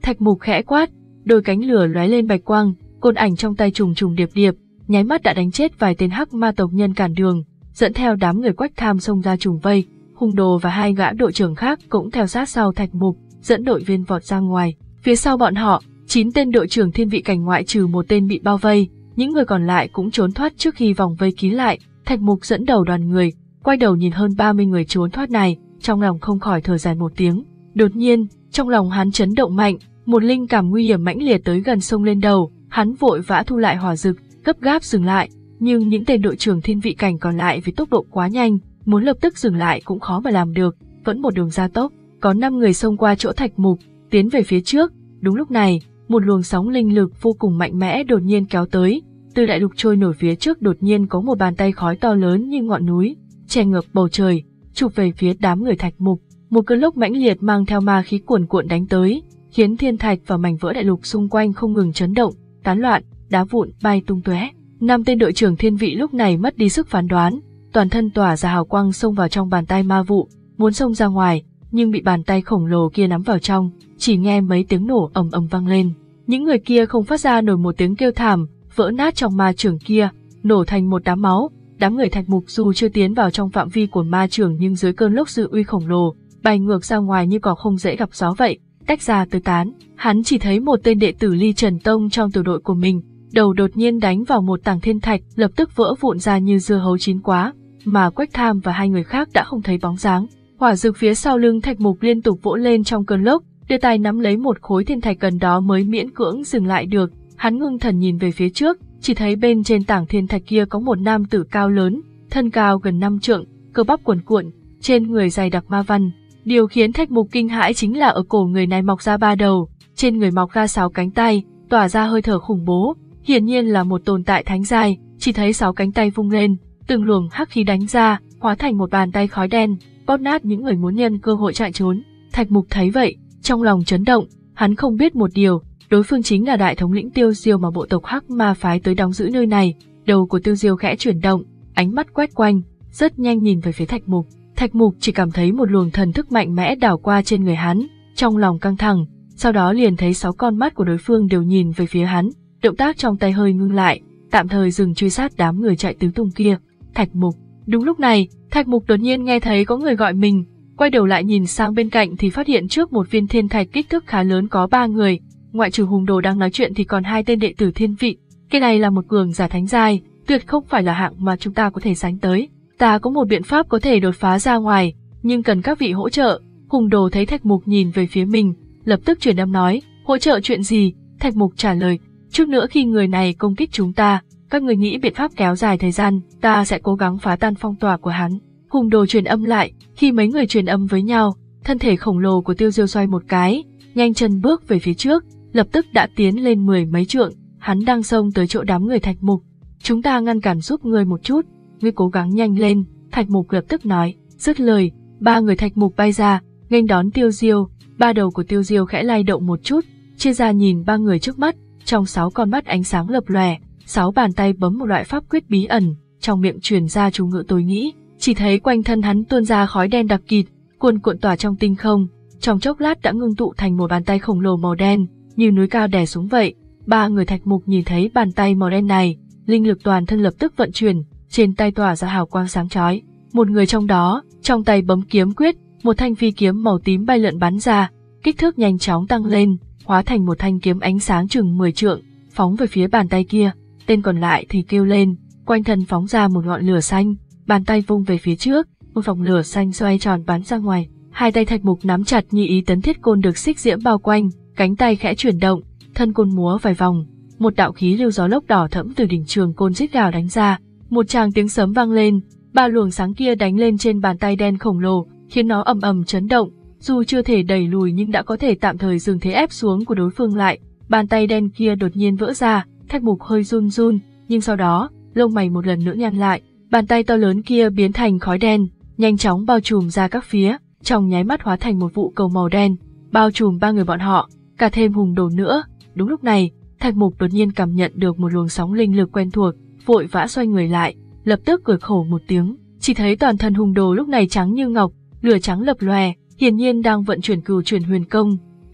Thạch Mục khẽ quát, đôi cánh lửa lóe lên bạch quang, côn ảnh trong tay trùng trùng điệp điệp, nháy mắt đã đánh chết vài tên hắc ma tộc nhân cản đường, dẫn theo đám người Quách Tham xông ra trùng vây. Hùng Đồ và hai gã đội trưởng khác cũng theo sát sau Thạch Mục, dẫn đội viên vọt ra ngoài. Phía sau bọn họ, chín tên đội trưởng thiên vị cảnh ngoại trừ một tên bị bao vây, những người còn lại cũng trốn thoát trước khi vòng vây kín lại. Thạch Mục dẫn đầu đoàn người, quay đầu nhìn hơn ba mươi người trốn thoát này, trong lòng không khỏi thở dài một tiếng. Đột nhiên, trong lòng hắn chấn động mạnh, một linh cảm nguy hiểm mãnh liệt tới gần xông lên đầu, hắn vội vã thu lại hỏa dực, gấp gáp dừng lại, nhưng những tên đội trưởng thiên vị cảnh còn lại vì tốc độ quá nhanh, muốn lập tức dừng lại cũng khó mà làm được, vẫn một đường gia tốc. Có năm người xông qua chỗ Thạch Mục, tiến về phía trước. Đúng lúc này, một luồng sóng linh lực vô cùng mạnh mẽ đột nhiên kéo tới, từ đại lục trôi nổi phía trước đột nhiên có một bàn tay khói to lớn như ngọn núi, che ngược bầu trời, chụp về phía đám người Thạch Mục. Một cơn lốc mãnh liệt mang theo ma khí cuồn cuộn đánh tới, khiến thiên thạch và mảnh vỡ đại lục xung quanh không ngừng chấn động, tán loạn, đá vụn bay tung tóe. Năm tên đội trưởng thiên vị lúc này mất đi sức phán đoán, toàn thân tỏa ra hào quang xông vào trong bàn tay ma vụ, muốn xông ra ngoài, nhưng bị bàn tay khổng lồ kia nắm vào trong, chỉ nghe mấy tiếng nổ ầm ầm vang lên. Những người kia không phát ra nổi một tiếng kêu thảm, vỡ nát trong ma trưởng kia, nổ thành một đám máu. Đám người Thạch Mục dù chưa tiến vào trong phạm vi của ma trưởng nhưng dưới cơn lốc dư uy khổng lồ, bay ngược ra ngoài như cỏ không dễ gặp gió vậy, tách ra tứ tán. Hắn chỉ thấy một tên đệ tử Ly Trần Tông trong tiểu đội của mình, đầu đột nhiên đánh vào một tảng thiên thạch, lập tức vỡ vụn ra như dưa hấu chín quá, mà Quách Tham và hai người khác đã không thấy bóng dáng. Hỏa dược phía sau lưng Thạch Mục liên tục vỗ lên trong cơn lốc, đưa tay nắm lấy một khối thiên thạch gần đó mới miễn cưỡng dừng lại được. Hắn ngưng thần nhìn về phía trước, chỉ thấy bên trên tảng thiên thạch kia có một nam tử cao lớn, thân cao gần năm trượng, cơ bắp cuồn cuộn, trên người dày đặc ma văn. Điều khiến Thạch Mục kinh hãi chính là ở cổ người này mọc ra ba đầu, trên người mọc ra sáu cánh tay, tỏa ra hơi thở khủng bố, hiển nhiên là một tồn tại thánh giai. Chỉ thấy sáu cánh tay vung lên, từng luồng hắc khí đánh ra, hóa thành một bàn tay khói đen, bóp nát những người muốn nhân cơ hội chạy trốn. Thạch Mục thấy vậy, trong lòng chấn động, hắn không biết một điều, đối phương chính là đại thống lĩnh Tiêu Diêu mà bộ tộc Hắc Ma phái tới đóng giữ nơi này. Đầu của Tiêu Diêu khẽ chuyển động, ánh mắt quét quanh, rất nhanh nhìn về phía Thạch Mục. Thạch Mục chỉ cảm thấy một luồng thần thức mạnh mẽ đảo qua trên người hắn, trong lòng căng thẳng, sau đó liền thấy sáu con mắt của đối phương đều nhìn về phía hắn, động tác trong tay hơi ngưng lại, tạm thời dừng truy sát đám người chạy tứ tung kia. Thạch Mục. Đúng lúc này, Thạch Mục đột nhiên nghe thấy có người gọi mình, quay đầu lại nhìn sang bên cạnh thì phát hiện trước một viên thiên thạch kích thước khá lớn có ba người, ngoại trừ Hùng Đồ đang nói chuyện thì còn hai tên đệ tử thiên vị. Cái này là một cường giả thánh giai, tuyệt không phải là hạng mà chúng ta có thể sánh tới. Ta có một biện pháp có thể đột phá ra ngoài, nhưng cần các vị hỗ trợ. Hùng Đồ thấy Thạch Mục nhìn về phía mình, lập tức truyền âm nói, hỗ trợ chuyện gì? Thạch Mục trả lời, chút nữa khi người này công kích chúng ta, các người nghĩ biện pháp kéo dài thời gian, ta sẽ cố gắng phá tan phong tỏa của hắn. Hùng Đồ truyền âm lại, khi mấy người truyền âm với nhau, thân thể khổng lồ của Tiêu Diêu xoay một cái, nhanh chân bước về phía trước, lập tức đã tiến lên mười mấy trượng, hắn đang xông tới chỗ đám người Thạch Mục. Chúng ta ngăn cản giúp ngươi một chút, ngươi cố gắng nhanh lên, Thạch Mục lập tức nói. Dứt lời, ba người Thạch Mục bay ra, nghênh đón Tiêu Diêu. Ba đầu của Tiêu Diêu khẽ lay động một chút, chia ra nhìn ba người trước mắt, trong sáu con mắt ánh sáng lập lòe, sáu bàn tay bấm một loại pháp quyết bí ẩn, trong miệng truyền ra chú ngữ tối nghĩ. Chỉ thấy quanh thân hắn tuôn ra khói đen đặc kịt, cuồn cuộn tỏa trong tinh không, trong chốc lát đã ngưng tụ thành một bàn tay khổng lồ màu đen, như núi cao đè xuống vậy. Ba người Thạch Mục nhìn thấy bàn tay màu đen này, linh lực toàn thân lập tức vận chuyển, trên tay tỏa ra hào quang sáng chói. Một người trong đó, trong tay bấm kiếm quyết, một thanh phi kiếm màu tím bay lượn bắn ra, kích thước nhanh chóng tăng lên, hóa thành một thanh kiếm ánh sáng chừng mười trượng, phóng về phía bàn tay kia. Tên còn lại thì kêu lên, quanh thân phóng ra một ngọn lửa xanh, bàn tay vung về phía trước, một vòng lửa xanh xoay tròn bắn ra ngoài. Hai tay Thạch Mục nắm chặt như ý tấn thiết côn được xích diễm bao quanh, cánh tay khẽ chuyển động, thân côn múa vài vòng, một đạo khí lưu gió lốc đỏ thẫm từ đỉnh trường côn rít gào đánh ra, một tràng tiếng sấm vang lên, ba luồng sáng kia đánh lên trên bàn tay đen khổng lồ, khiến nó ầm ầm chấn động, dù chưa thể đẩy lùi nhưng đã có thể tạm thời dừng thế ép xuống của đối phương lại. Bàn tay đen kia đột nhiên vỡ ra, Thạch Mục hơi run run, nhưng sau đó, lông mày một lần nữa nhăn lại, bàn tay to lớn kia biến thành khói đen, nhanh chóng bao trùm ra các phía, trong nháy mắt hóa thành một vụ cầu màu đen, bao trùm ba người bọn họ, cả thêm Hùng Đồ nữa. Đúng lúc này, Thạch Mục đột nhiên cảm nhận được một luồng sóng linh lực quen thuộc, vội vã xoay người lại, lập tức cười khổ một tiếng, chỉ thấy toàn thân Hùng Đồ lúc này trắng như ngọc, lửa trắng lập lòe, hiển nhiên đang vận chuyển Cửu Chuyển Huyền Công,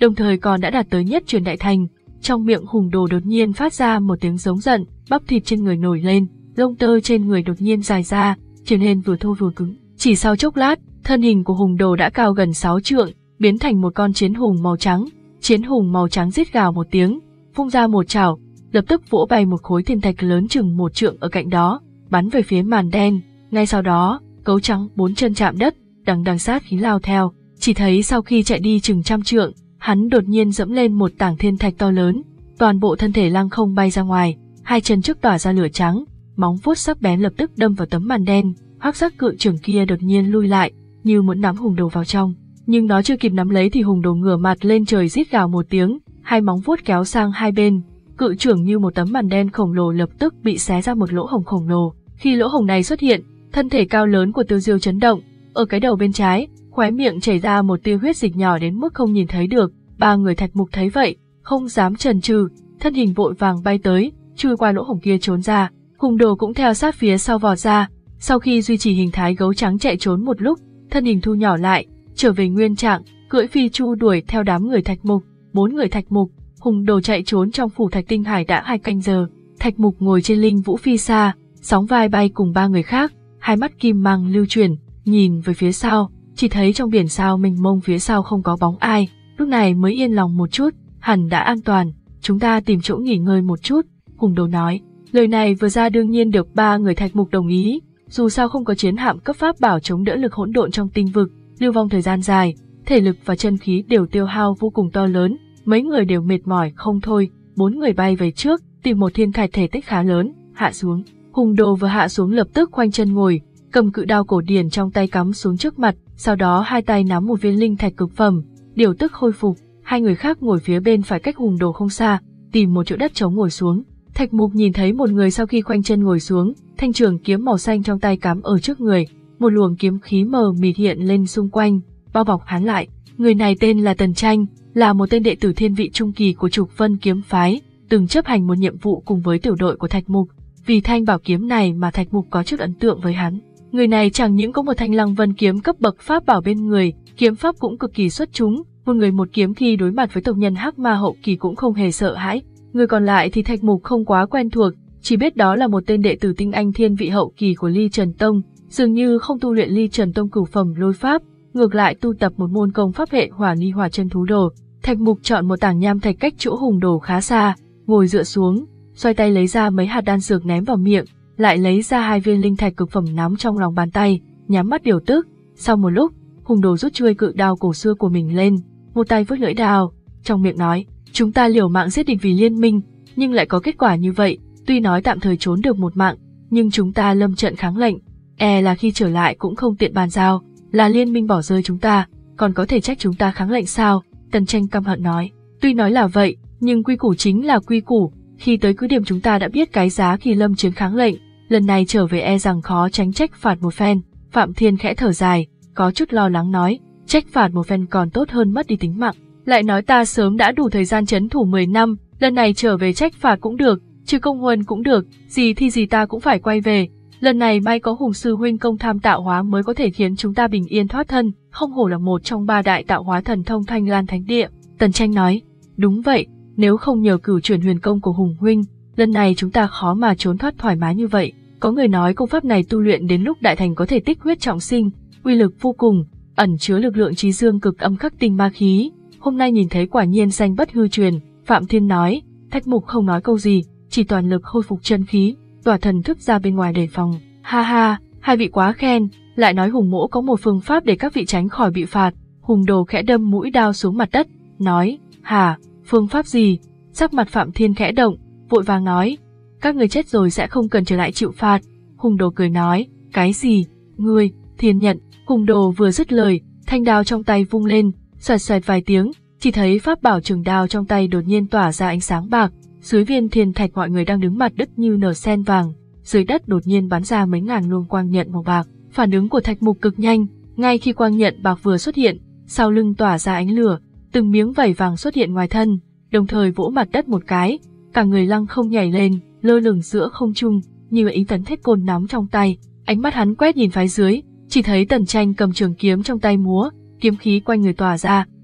đồng thời còn đã đạt tới nhất truyền đại thành. Trong miệng Hùng Đồ đột nhiên phát ra một tiếng giống giận, bắp thịt trên người nổi lên, lông tơ trên người đột nhiên dài ra, trở nên vừa thô vừa cứng. Chỉ sau chốc lát, thân hình của Hùng Đồ đã cao gần sáu trượng, biến thành một con chiến hùng màu trắng. Chiến hùng màu trắng rít gào một tiếng, vung ra một chảo, lập tức vỗ bay một khối thiên thạch lớn chừng một trượng ở cạnh đó, bắn về phía màn đen. Ngay sau đó, gấu trắng bốn chân chạm đất, đằng đằng sát khí lao theo. Chỉ thấy sau khi chạy đi chừng trăm trượng, hắn đột nhiên dẫm lên một tảng thiên thạch to lớn, toàn bộ thân thể lăng không bay ra ngoài, hai chân trước tỏa ra lửa trắng, móng vuốt sắc bén lập tức đâm vào tấm màn đen. Hắc sắc cự trưởng kia đột nhiên lui lại, như muốn nắm Hùng Đồ vào trong, nhưng nó chưa kịp nắm lấy thì Hùng Đồ ngửa mặt lên trời rít gào một tiếng, hai móng vuốt kéo sang hai bên, cự trưởng như một tấm màn đen khổng lồ lập tức bị xé ra một lỗ hổng khổng lồ. Khi lỗ hổng này xuất hiện, thân thể cao lớn của Tiêu Diêu chấn động, ở cái đầu bên trái, khóe miệng chảy ra một tia huyết dịch nhỏ đến mức không nhìn thấy được. Ba người Thạch Mục thấy vậy, không dám chần chừ, thân hình vội vàng bay tới, chui qua lỗ hổng kia trốn ra. Hùng Đồ cũng theo sát phía sau vọt ra. Sau khi duy trì hình thái gấu trắng chạy trốn một lúc, thân hình thu nhỏ lại, trở về nguyên trạng, cưỡi phi chu đuổi theo đám người Thạch Mục. Bốn người Thạch Mục, Hùng Đồ chạy trốn trong phủ Thạch Tinh Hải đã hai canh giờ. Thạch Mục ngồi trên linh vũ phi xa, sóng vai bay cùng ba người khác, hai mắt kim mang lưu chuyển, nhìn về phía sau, chỉ thấy trong biển sao mênh mông phía sau không có bóng ai. Lúc này mới yên lòng một chút, hẳn đã an toàn, chúng ta tìm chỗ nghỉ ngơi một chút, Hùng Đồ nói. Lời này vừa ra đương nhiên được ba người Thạch Mục đồng ý, dù sao không có chiến hạm cấp pháp bảo chống đỡ lực hỗn độn trong tinh vực, lưu vong thời gian dài, thể lực và chân khí đều tiêu hao vô cùng to lớn, mấy người đều mệt mỏi không thôi. Bốn người bay về trước, tìm một thiên thạch thể tích khá lớn, hạ xuống. Hùng Đồ vừa hạ xuống lập tức khoanh chân ngồi, cầm cự đao cổ điển trong tay cắm xuống trước mặt, sau đó hai tay nắm một viên linh thạch cực phẩm, điều tức khôi phục. Hai người khác ngồi phía bên phải cách Hùng Đồ không xa, tìm một chỗ đất trống ngồi xuống. Thạch Mục nhìn thấy một người sau khi khoanh chân ngồi xuống, thanh trường kiếm màu xanh trong tay cắm ở trước người, một luồng kiếm khí mờ mịt hiện lên xung quanh, bao bọc hắn lại. Người này tên là Tần Tranh, là một tên đệ tử thiên vị trung kỳ của Trục Vân kiếm phái, từng chấp hành một nhiệm vụ cùng với tiểu đội của Thạch Mục. Vì thanh bảo kiếm này mà Thạch Mục có chút ấn tượng với hắn. Người này chẳng những có một thanh Lăng Vân kiếm cấp bậc pháp bảo bên người, kiếm pháp cũng cực kỳ xuất chúng, một người một kiếm khi đối mặt với tộc nhân Hắc Ma hậu kỳ cũng không hề sợ hãi. Người còn lại thì Thạch Mục không quá quen thuộc, chỉ biết đó là một tên đệ tử tinh anh thiên vị hậu kỳ của Ly Trần Tông, dường như không tu luyện Ly Trần Tông cửu phẩm lôi pháp, ngược lại tu tập một môn công pháp hệ Hỏa Ly Hỏa Chân Thú Đồ. Thạch Mục chọn một tảng nham thạch cách chỗ Hùng Đồ khá xa, ngồi dựa xuống, xoay tay lấy ra mấy hạt đan dược ném vào miệng, lại lấy ra hai viên linh thạch cực phẩm nắm trong lòng bàn tay, nhắm mắt điều tức. Sau một lúc, Hùng Đồ rút chuôi cự đao cổ xưa của mình lên, một tay vớt lưỡi đao, trong miệng nói: chúng ta liều mạng giết địch vì liên minh, nhưng lại có kết quả như vậy. Tuy nói tạm thời trốn được một mạng, nhưng chúng ta lâm trận kháng lệnh, e là khi trở lại cũng không tiện bàn giao. Là liên minh bỏ rơi chúng ta, còn có thể trách chúng ta kháng lệnh sao? Tần Tranh căm hận nói. Tuy nói là vậy, nhưng quy củ chính là quy củ. Khi tới cứ điểm chúng ta đã biết cái giá khi lâm chiến kháng lệnh, lần này trở về e rằng khó tránh trách phạt một phen. Phạm Thiên khẽ thở dài, có chút lo lắng nói, trách phạt một phen còn tốt hơn mất đi tính mạng. Lại nói ta sớm đã đủ thời gian trấn thủ mười năm, lần này trở về trách phạt cũng được, trừ công huân cũng được, gì thì gì ta cũng phải quay về. Lần này may có Hùng sư huynh công tham tạo hóa mới có thể khiến chúng ta bình yên thoát thân, không hổ là một trong ba đại tạo hóa thần thông Thanh Lan Thánh Địa. Tần Tranh nói, đúng vậy, nếu không nhờ cửu chuyển huyền công của Hùng huynh, lần này chúng ta khó mà trốn thoát thoải mái như vậy. Có người nói công pháp này tu luyện đến lúc đại thành có thể tích huyết trọng sinh, uy lực vô cùng, ẩn chứa lực lượng trí dương cực âm khắc tinh ma khí. Hôm nay nhìn thấy quả nhiên danh bất hư truyền. Phạm Thiên nói. Thạch Mục không nói câu gì, chỉ toàn lực khôi phục chân khí, tỏa thần thức ra bên ngoài đề phòng. Ha ha, hai vị quá khen, lại nói Hùng mỗ có một phương pháp để các vị tránh khỏi bị phạt. Hùng Đồ khẽ đâm mũi đao xuống mặt đất, nói, hả, phương pháp gì? Sắc mặt Phạm Thiên khẽ động, vội vàng nói, các người chết rồi sẽ không cần trở lại chịu phạt. Hùng Đồ cười nói, cái gì? Ngươi, Thiên nhận. Hùng Đồ vừa dứt lời, thanh đao trong tay vung lên, xoẹt xoẹt vài tiếng, chỉ thấy pháp bảo trường đao trong tay đột nhiên tỏa ra ánh sáng bạc. Dưới viên thiên thạch mọi người đang đứng mặt đất như nở sen vàng, dưới đất đột nhiên bắn ra mấy ngàn luồng quang nhận màu bạc. Phản ứng của Thạch Mục cực nhanh, ngay khi quang nhận bạc vừa xuất hiện, sau lưng tỏa ra ánh lửa, từng miếng vảy vàng xuất hiện ngoài thân, đồng thời vỗ mặt đất một cái, cả người lăng không nhảy lên, lơ lửng giữa không trung, như ý tấn thiết côn nắm trong tay. Ánh mắt hắn quét nhìn phía dưới, chỉ thấy Tần Tranh cầm trường kiếm trong tay múa, kiếm khí quanh người tỏa ra,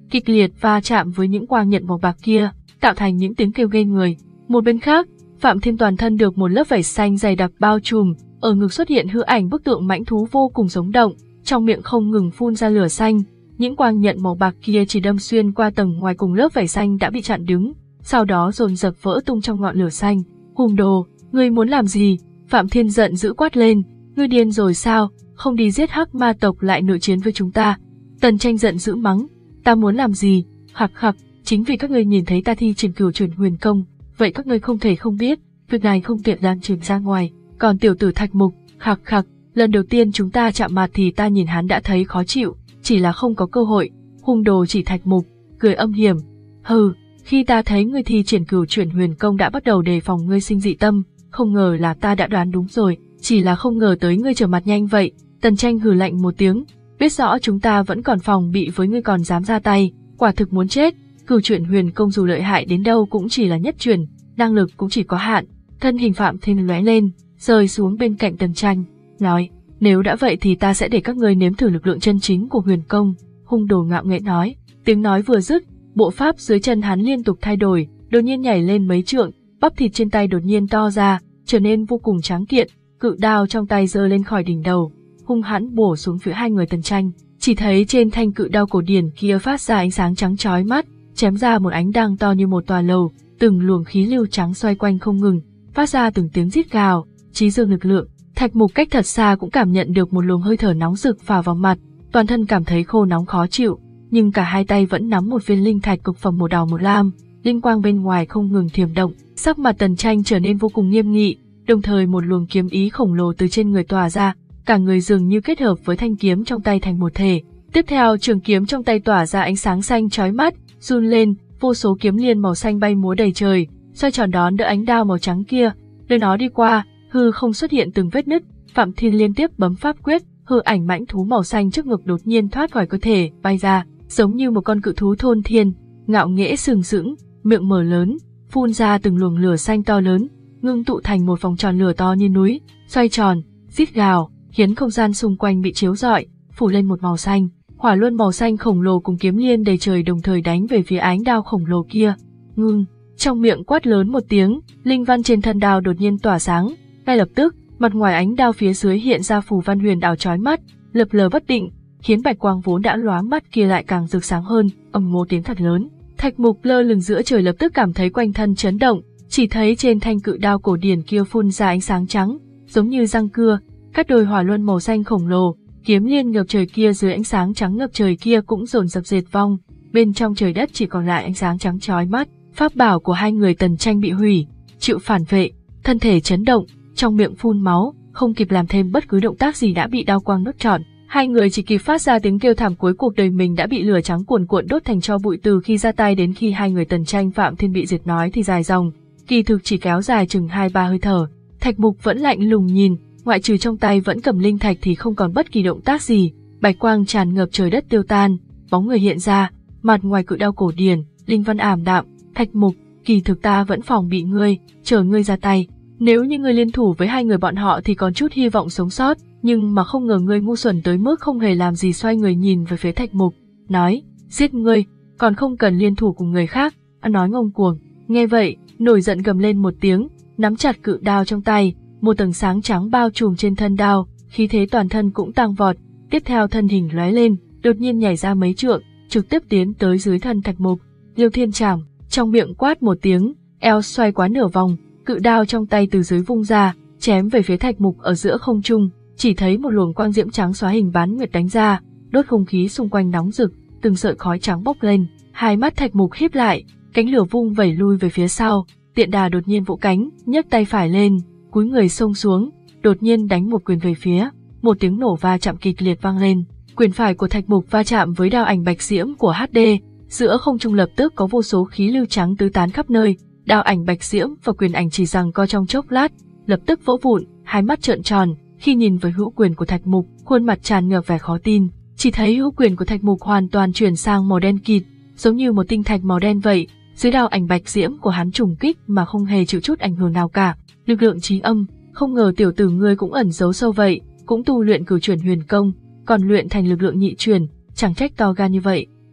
kịch liệt va chạm với những quang nhận màu bạc kia, tạo thành những tiếng kêu ghê người. Một bên khác, Phạm Thiên toàn thân được một lớp vảy xanh dày đặc bao trùm, ở ngực xuất hiện hư ảnh bức tượng mãnh thú vô cùng sống động, trong miệng không ngừng phun ra lửa xanh. Những quang nhận màu bạc kia chỉ đâm xuyên qua tầng ngoài cùng lớp vảy xanh đã bị chặn đứng, sau đó dồn dập vỡ tung trong ngọn lửa xanh. Hung đồ, ngươi muốn làm gì? Phạm Thiên giận dữ quát lên, ngươi điên rồi sao, không đi giết hắc ma tộc lại nội chiến với chúng ta. Tần Tranh giận dữ mắng, ta muốn làm gì? Khặc khặc, chính vì các ngươi nhìn thấy ta thi triển cửu chuyển huyền công, vậy các ngươi không thể không biết, việc này không tiện lan truyền ra ngoài. Còn tiểu tử Thạch Mục, khặc khặc, lần đầu tiên chúng ta chạm mặt thì ta nhìn hắn đã thấy khó chịu, chỉ là không có cơ hội. Hung đồ chỉ Thạch Mục, cười âm hiểm, hừ, khi ta thấy ngươi thi triển cửu chuyển huyền công đã bắt đầu đề phòng ngươi sinh dị tâm, không ngờ là ta đã đoán đúng rồi, chỉ là không ngờ tới ngươi trở mặt nhanh vậy. Tần Tranh hừ lạnh một tiếng, biết rõ chúng ta vẫn còn phòng bị với ngươi còn dám ra tay, quả thực muốn chết. Cửu chuyển huyền công dù lợi hại đến đâu cũng chỉ là nhất truyền, năng lực cũng chỉ có hạn. Thân hình Phạm Thiên lóe lên, rơi xuống bên cạnh Tần Tranh, nói, nếu đã vậy thì ta sẽ để các ngươi nếm thử lực lượng chân chính của huyền công. Hung đồ ngạo nghễ nói. Tiếng nói vừa dứt, bộ pháp dưới chân hắn liên tục thay đổi, đột nhiên nhảy lên mấy trượng, bắp thịt trên tay đột nhiên to ra, trở nên vô cùng tráng kiện, cự đao trong tay giơ lên khỏi đỉnh đầu, hung hãn bổ xuống phía hai người Tần Tranh. Chỉ thấy trên thanh cự đao cổ điển kia phát ra ánh sáng trắng chói mắt, chém ra một ánh đăng to như một tòa lầu, từng luồng khí lưu trắng xoay quanh không ngừng, phát ra từng tiếng rít gào, chí dương lực lượng. Thạch Mục cách thật xa cũng cảm nhận được một luồng hơi thở nóng rực phả vào mặt, toàn thân cảm thấy khô nóng khó chịu, nhưng cả hai tay vẫn nắm một viên linh thạch cực phẩm màu đỏ một lam, linh quang bên ngoài không ngừng thiểm động. Sắc mặt Tần Tranh trở nên vô cùng nghiêm nghị, đồng thời một luồng kiếm ý khổng lồ từ trên người tỏa ra, cả người dường như kết hợp với thanh kiếm trong tay thành một thể. Tiếp theo trường kiếm trong tay tỏa ra ánh sáng xanh chói mắt, run lên, vô số kiếm liên màu xanh bay múa đầy trời, xoay tròn đón đỡ ánh đao màu trắng kia. Nơi nó đi qua, hư không xuất hiện từng vết nứt. Phạm Thiên liên tiếp bấm pháp quyết, hư ảnh mãnh thú màu xanh trước ngực đột nhiên thoát khỏi cơ thể, bay ra, giống như một con cự thú thôn thiên, ngạo nghễ sừng sững, miệng mở lớn, phun ra từng luồng lửa xanh to lớn, ngưng tụ thành một vòng tròn lửa to như núi, xoay tròn, rít gào, khiến không gian xung quanh bị chiếu rọi, phủ lên một màu xanh. Hỏa luân màu xanh khổng lồ cùng kiếm liên đầy trời đồng thời đánh về phía ánh đao khổng lồ kia. Ngưng, trong miệng quát lớn một tiếng, linh văn trên thân đao đột nhiên tỏa sáng, ngay lập tức, mặt ngoài ánh đao phía dưới hiện ra phù văn huyền ảo chói mắt, lập lờ bất định, khiến bạch quang vốn đã lóa mắt kia lại càng rực sáng hơn. Ầm một tiếng thật lớn, Thạch Mục lơ lửng giữa trời lập tức cảm thấy quanh thân chấn động, chỉ thấy trên thanh cự đao cổ điển kia phun ra ánh sáng trắng, giống như răng cưa, cắt đôi hỏa luân màu xanh khổng lồ. Kiếm liên ngập trời kia dưới ánh sáng trắng ngập trời kia cũng dồn dập diệt vong, bên trong trời đất chỉ còn lại ánh sáng trắng chói mắt. Pháp bảo của hai người Tần Tranh bị hủy, chịu phản vệ, thân thể chấn động, trong miệng phun máu, không kịp làm thêm bất cứ động tác gì đã bị đao quang nuốt trọn. Hai người chỉ kịp phát ra tiếng kêu thảm cuối cuộc đời mình đã bị lửa trắng cuồn cuộn đốt thành tro bụi. Từ khi ra tay đến khi hai người Tần Tranh Phạm Thiên bị diệt nói thì dài dòng, kỳ thực chỉ kéo dài chừng hai ba hơi thở. Thạch Mục vẫn lạnh lùng nhìn, ngoại trừ trong tay vẫn cầm linh thạch thì không còn bất kỳ động tác gì. Bạch quang tràn ngập trời đất tiêu tan, bóng người hiện ra, mặt ngoài cự đao cổ điển, linh văn ảm đạm. Thạch Mục, kỳ thực ta vẫn phòng bị ngươi, chờ ngươi ra tay. Nếu như ngươi liên thủ với hai người bọn họ thì còn chút hy vọng sống sót, nhưng mà không ngờ ngươi ngu xuẩn tới mức không hề làm gì. Xoay người nhìn về phía Thạch Mục, nói, giết ngươi, còn không cần liên thủ cùng người khác. Ăn nói ngông cuồng. Nghe vậy, nổi giận gầm lên một tiếng, nắm chặt cự đao trong tay, một tầng sáng trắng bao trùm trên thân đao, khí thế toàn thân cũng tăng vọt. Tiếp theo thân hình lóe lên, đột nhiên nhảy ra mấy trượng, trực tiếp tiến tới dưới thân Thạch Mục. Liêu Thiên Trảm, trong miệng quát một tiếng, eo xoay quá nửa vòng, cự đao trong tay từ dưới vung ra, chém về phía Thạch Mục ở giữa không trung. Chỉ thấy một luồng quang diễm trắng xóa hình bán nguyệt đánh ra, đốt không khí xung quanh nóng rực, từng sợi khói trắng bốc lên. Hai mắt Thạch Mục híp lại, cánh lửa vung vẩy lui về phía sau, tiện đà đột nhiên vỗ cánh, nhấc tay phải lên, cúi người xông xuống, đột nhiên đánh một quyền về phía. Một tiếng nổ va chạm kịch liệt vang lên, quyền phải của Thạch Mục va chạm với đao ảnh bạch diễm của hát đê, giữa không trung lập tức có vô số khí lưu trắng tứ tán khắp nơi. Đao ảnh bạch diễm và quyền ảnh chỉ giằng co trong chốc lát, lập tức vỡ vụn. Hai mắt trợn tròn, khi nhìn với hữu quyền của Thạch Mục, khuôn mặt tràn ngập vẻ khó tin. Chỉ thấy hữu quyền của Thạch Mục hoàn toàn chuyển sang màu đen kịt, giống như một tinh thạch màu đen vậy. Dưới đao ảnh bạch diễm của hắn trùng kích mà không hề chịu chút ảnh hưởng nào cả. Lực lượng chí âm, không ngờ tiểu tử ngươi cũng ẩn giấu sâu vậy, cũng tu luyện cửu chuyển huyền công, còn luyện thành lực lượng nhị chuyển, chẳng trách to gan như vậy.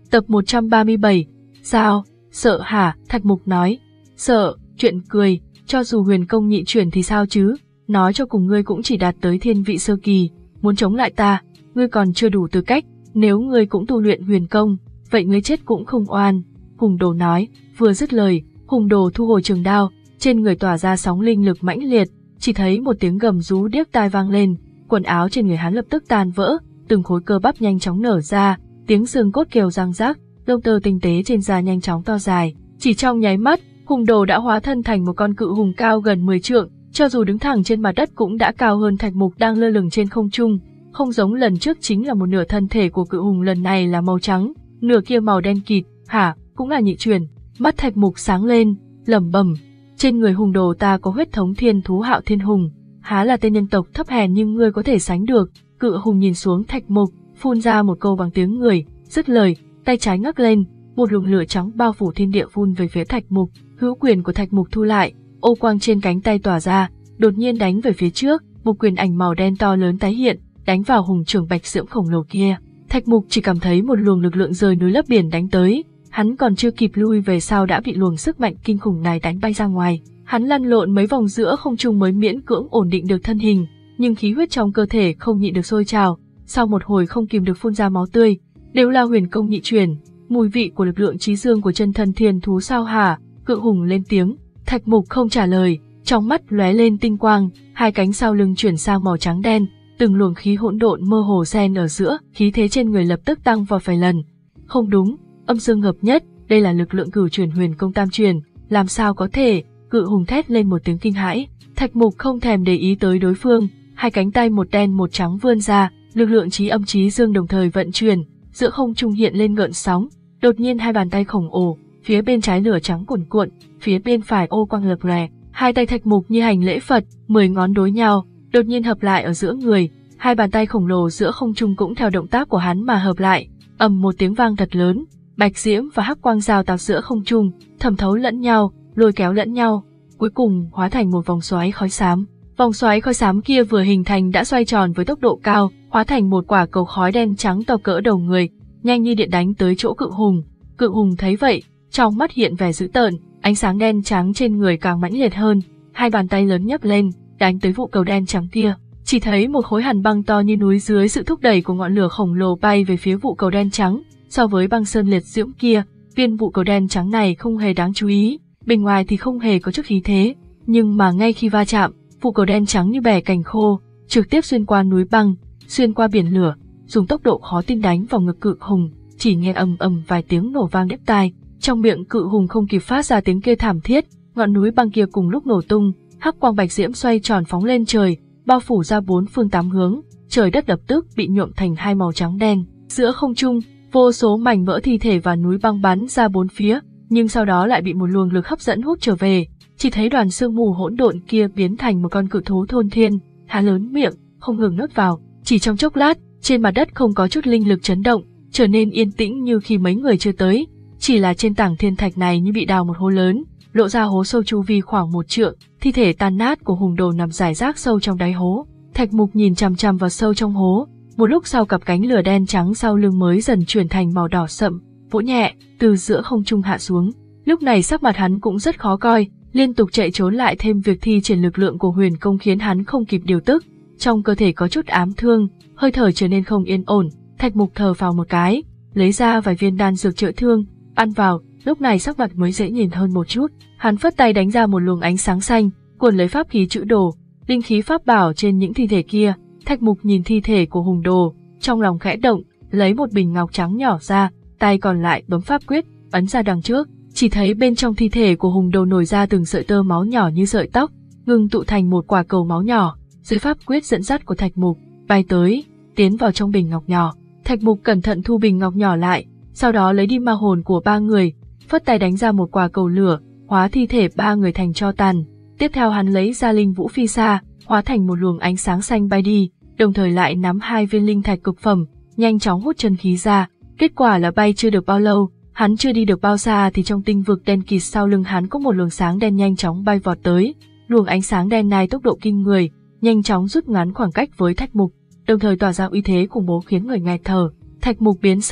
Tập một trăm ba mươi bảy. Sao? Sợ hả? Thạch Mục nói. Sợ? Chuyện cười, cho dù huyền công nhị chuyển thì sao chứ? Nói cho cùng ngươi cũng chỉ đạt tới thiên vị sơ kỳ, muốn chống lại ta, ngươi còn chưa đủ tư cách, nếu ngươi cũng tu luyện huyền công, vậy ngươi chết cũng không oan. Hùng Đồ nói. Vừa dứt lời, Hùng Đồ thu hồi trường đao, trên người tỏa ra sóng linh lực mãnh liệt, chỉ thấy một tiếng gầm rú điếc tai vang lên, quần áo trên người hắn lập tức tan vỡ, từng khối cơ bắp nhanh chóng nở ra, tiếng xương cốt kêu răng rắc, lông tơ tinh tế trên da nhanh chóng to dài. Chỉ trong nháy mắt, Hùng Đồ đã hóa thân thành một con cự hùng cao gần mười trượng, cho dù đứng thẳng trên mặt đất cũng đã cao hơn Thạch Mục đang lơ lửng trên không trung. Không giống lần trước chính là một nửa thân thể của cự hùng lần này là màu trắng, nửa kia màu đen kịt. Hả? Cũng là nhị truyền. Mắt Thạch Mục sáng lên, lẩm bẩm, trên người Hùng Đồ ta có huyết thống thiên thú Hạo Thiên Hùng, há là tên nhân tộc thấp hèn nhưng ngươi có thể sánh được. Cự hùng nhìn xuống Thạch Mục, phun ra một câu bằng tiếng người, dứt lời, tay trái ngắc lên, một luồng lửa trắng bao phủ thiên địa phun về phía Thạch Mục. Hữu quyền của Thạch Mục thu lại, ô quang trên cánh tay tỏa ra, đột nhiên đánh về phía trước, một quyền ảnh màu đen to lớn tái hiện, đánh vào hùng trưởng bạch diễm khổng lồ kia. Thạch Mục chỉ cảm thấy một luồng lực lượng rời núi lấp biển đánh tới, hắn còn chưa kịp lui về sau đã bị luồng sức mạnh kinh khủng này đánh bay ra ngoài. Hắn lăn lộn mấy vòng giữa không trung mới miễn cưỡng ổn định được thân hình, nhưng khí huyết trong cơ thể không nhịn được sôi trào, sau một hồi không kìm được phun ra máu tươi. Đều là huyền công nhị truyền, mùi vị của lực lượng trí dương của chân thân thiên thú sao hả? Cự hùng lên tiếng. Thạch Mục không trả lời, trong mắt lóe lên tinh quang, hai cánh sau lưng chuyển sang màu trắng đen, từng luồng khí hỗn độn mơ hồ xen ở giữa, khí thế trên người lập tức tăng vào vài lần. Không đúng, âm dương hợp nhất, đây là lực lượng cửu truyền huyền công tam truyền, làm sao có thể? Cự hùng thét lên một tiếng kinh hãi. Thạch Mục không thèm để ý tới đối phương, hai cánh tay một đen một trắng vươn ra, lực lượng trí âm trí dương đồng thời vận chuyển, giữa không trung hiện lên gợn sóng. Đột nhiên hai bàn tay khổng ồ, phía bên trái lửa trắng cuồn cuộn, phía bên phải ô quang lập lòe, hai tay Thạch Mục như hành lễ Phật, mười ngón đối nhau, đột nhiên hợp lại ở giữa người, hai bàn tay khổng lồ giữa không trung cũng theo động tác của hắn mà hợp lại, ầm một tiếng vang thật lớn, bạch diễm và hắc quang giao tạp giữa không trung, thẩm thấu lẫn nhau, lôi kéo lẫn nhau, cuối cùng hóa thành một vòng xoáy khói xám. Vòng xoáy khói xám kia vừa hình thành đã xoay tròn với tốc độ cao, hóa thành một quả cầu khói đen trắng to cỡ đầu người, nhanh như điện đánh tới chỗ cự hùng. Cự hùng thấy vậy, trong mắt hiện vẻ dữ tợn, ánh sáng đen trắng trên người càng mãnh liệt hơn, hai bàn tay lớn nhấc lên, đánh tới vụ cầu đen trắng kia. Chỉ thấy một khối hàn băng to như núi dưới sự thúc đẩy của ngọn lửa khổng lồ bay về phía vụ cầu đen trắng. So với băng sơn liệt diễm kia, viên vụ cầu đen trắng này không hề đáng chú ý, bên ngoài thì không hề có chút khí thế, nhưng mà ngay khi va chạm, vụ cầu đen trắng như bẻ cành khô, trực tiếp xuyên qua núi băng, xuyên qua biển lửa, dùng tốc độ khó tin đánh vào ngực cự hùng. Chỉ nghe ầm ầm vài tiếng nổ vang đứt tai, trong miệng cự hùng không kịp phát ra tiếng kêu thảm thiết, ngọn núi băng kia cùng lúc nổ tung, hắc quang bạch diễm xoay tròn phóng lên trời, bao phủ ra bốn phương tám hướng, trời đất lập tức bị nhuộm thành hai màu trắng đen. Giữa không trung, vô số mảnh vỡ thi thể và núi băng bắn ra bốn phía, nhưng sau đó lại bị một luồng lực hấp dẫn hút trở về. Chỉ thấy đoàn sương mù hỗn độn kia biến thành một con cự thú thôn thiên, há lớn miệng, không ngừng nuốt vào. Chỉ trong chốc lát, trên mặt đất không có chút linh lực chấn động, trở nên yên tĩnh như khi mấy người chưa tới. Chỉ là trên tảng thiên thạch này như bị đào một hố lớn, lộ ra hố sâu chu vi khoảng một trượng, thi thể tan nát của hùng đồ nằm rải rác sâu trong đáy hố. Thạch Mục nhìn chằm chằm vào sâu trong hố, một lúc sau cặp cánh lửa đen trắng sau lưng mới dần chuyển thành màu đỏ sậm, vỗ nhẹ, từ giữa không trung hạ xuống. Lúc này sắc mặt hắn cũng rất khó coi, liên tục chạy trốn lại thêm việc thi triển lực lượng của huyền công khiến hắn không kịp điều tức, trong cơ thể có chút ám thương, hơi thở trở nên không yên ổn. Thạch Mục thở phào một cái, lấy ra vài viên đan dược chữa thương, ăn vào, lúc này sắc mặt mới dễ nhìn hơn một chút. Hắn phất tay đánh ra một luồng ánh sáng xanh, cuốn lấy pháp khí chữ đồ, linh khí pháp bảo trên những thi thể kia. Thạch Mục nhìn thi thể của hùng đồ, trong lòng khẽ động, lấy một bình ngọc trắng nhỏ ra, tay còn lại bấm pháp quyết, ấn ra đằng trước. Chỉ thấy bên trong thi thể của hùng đồ nổi ra từng sợi tơ máu nhỏ như sợi tóc, ngưng tụ thành một quả cầu máu nhỏ. Dưới pháp quyết dẫn dắt của Thạch Mục, bay tới, tiến vào trong bình ngọc nhỏ. Thạch Mục cẩn thận thu bình ngọc nhỏ lại, sau đó lấy đi ma hồn của ba người, phất tay đánh ra một quả cầu lửa, hóa thi thể ba người thành tro tàn. Tiếp theo hắn lấy ra linh vũ phi sa, hóa thành một luồng ánh sáng xanh bay đi, đồng thời lại nắm hai viên linh thạch cực phẩm, nhanh chóng hút chân khí ra. Kết quả là bay chưa được bao lâu, hắn chưa đi được bao xa thì trong tinh vực đen kịt sau lưng hắn có một luồng sáng đen nhanh chóng bay vọt tới. Luồng ánh sáng đen này tốc độ kinh người, nhanh chóng rút ngắn khoảng cách với Thạch Mục, đồng thời tỏa ra uy thế khủng bố khiến người nghe thở. Thạch Mục biến sắc,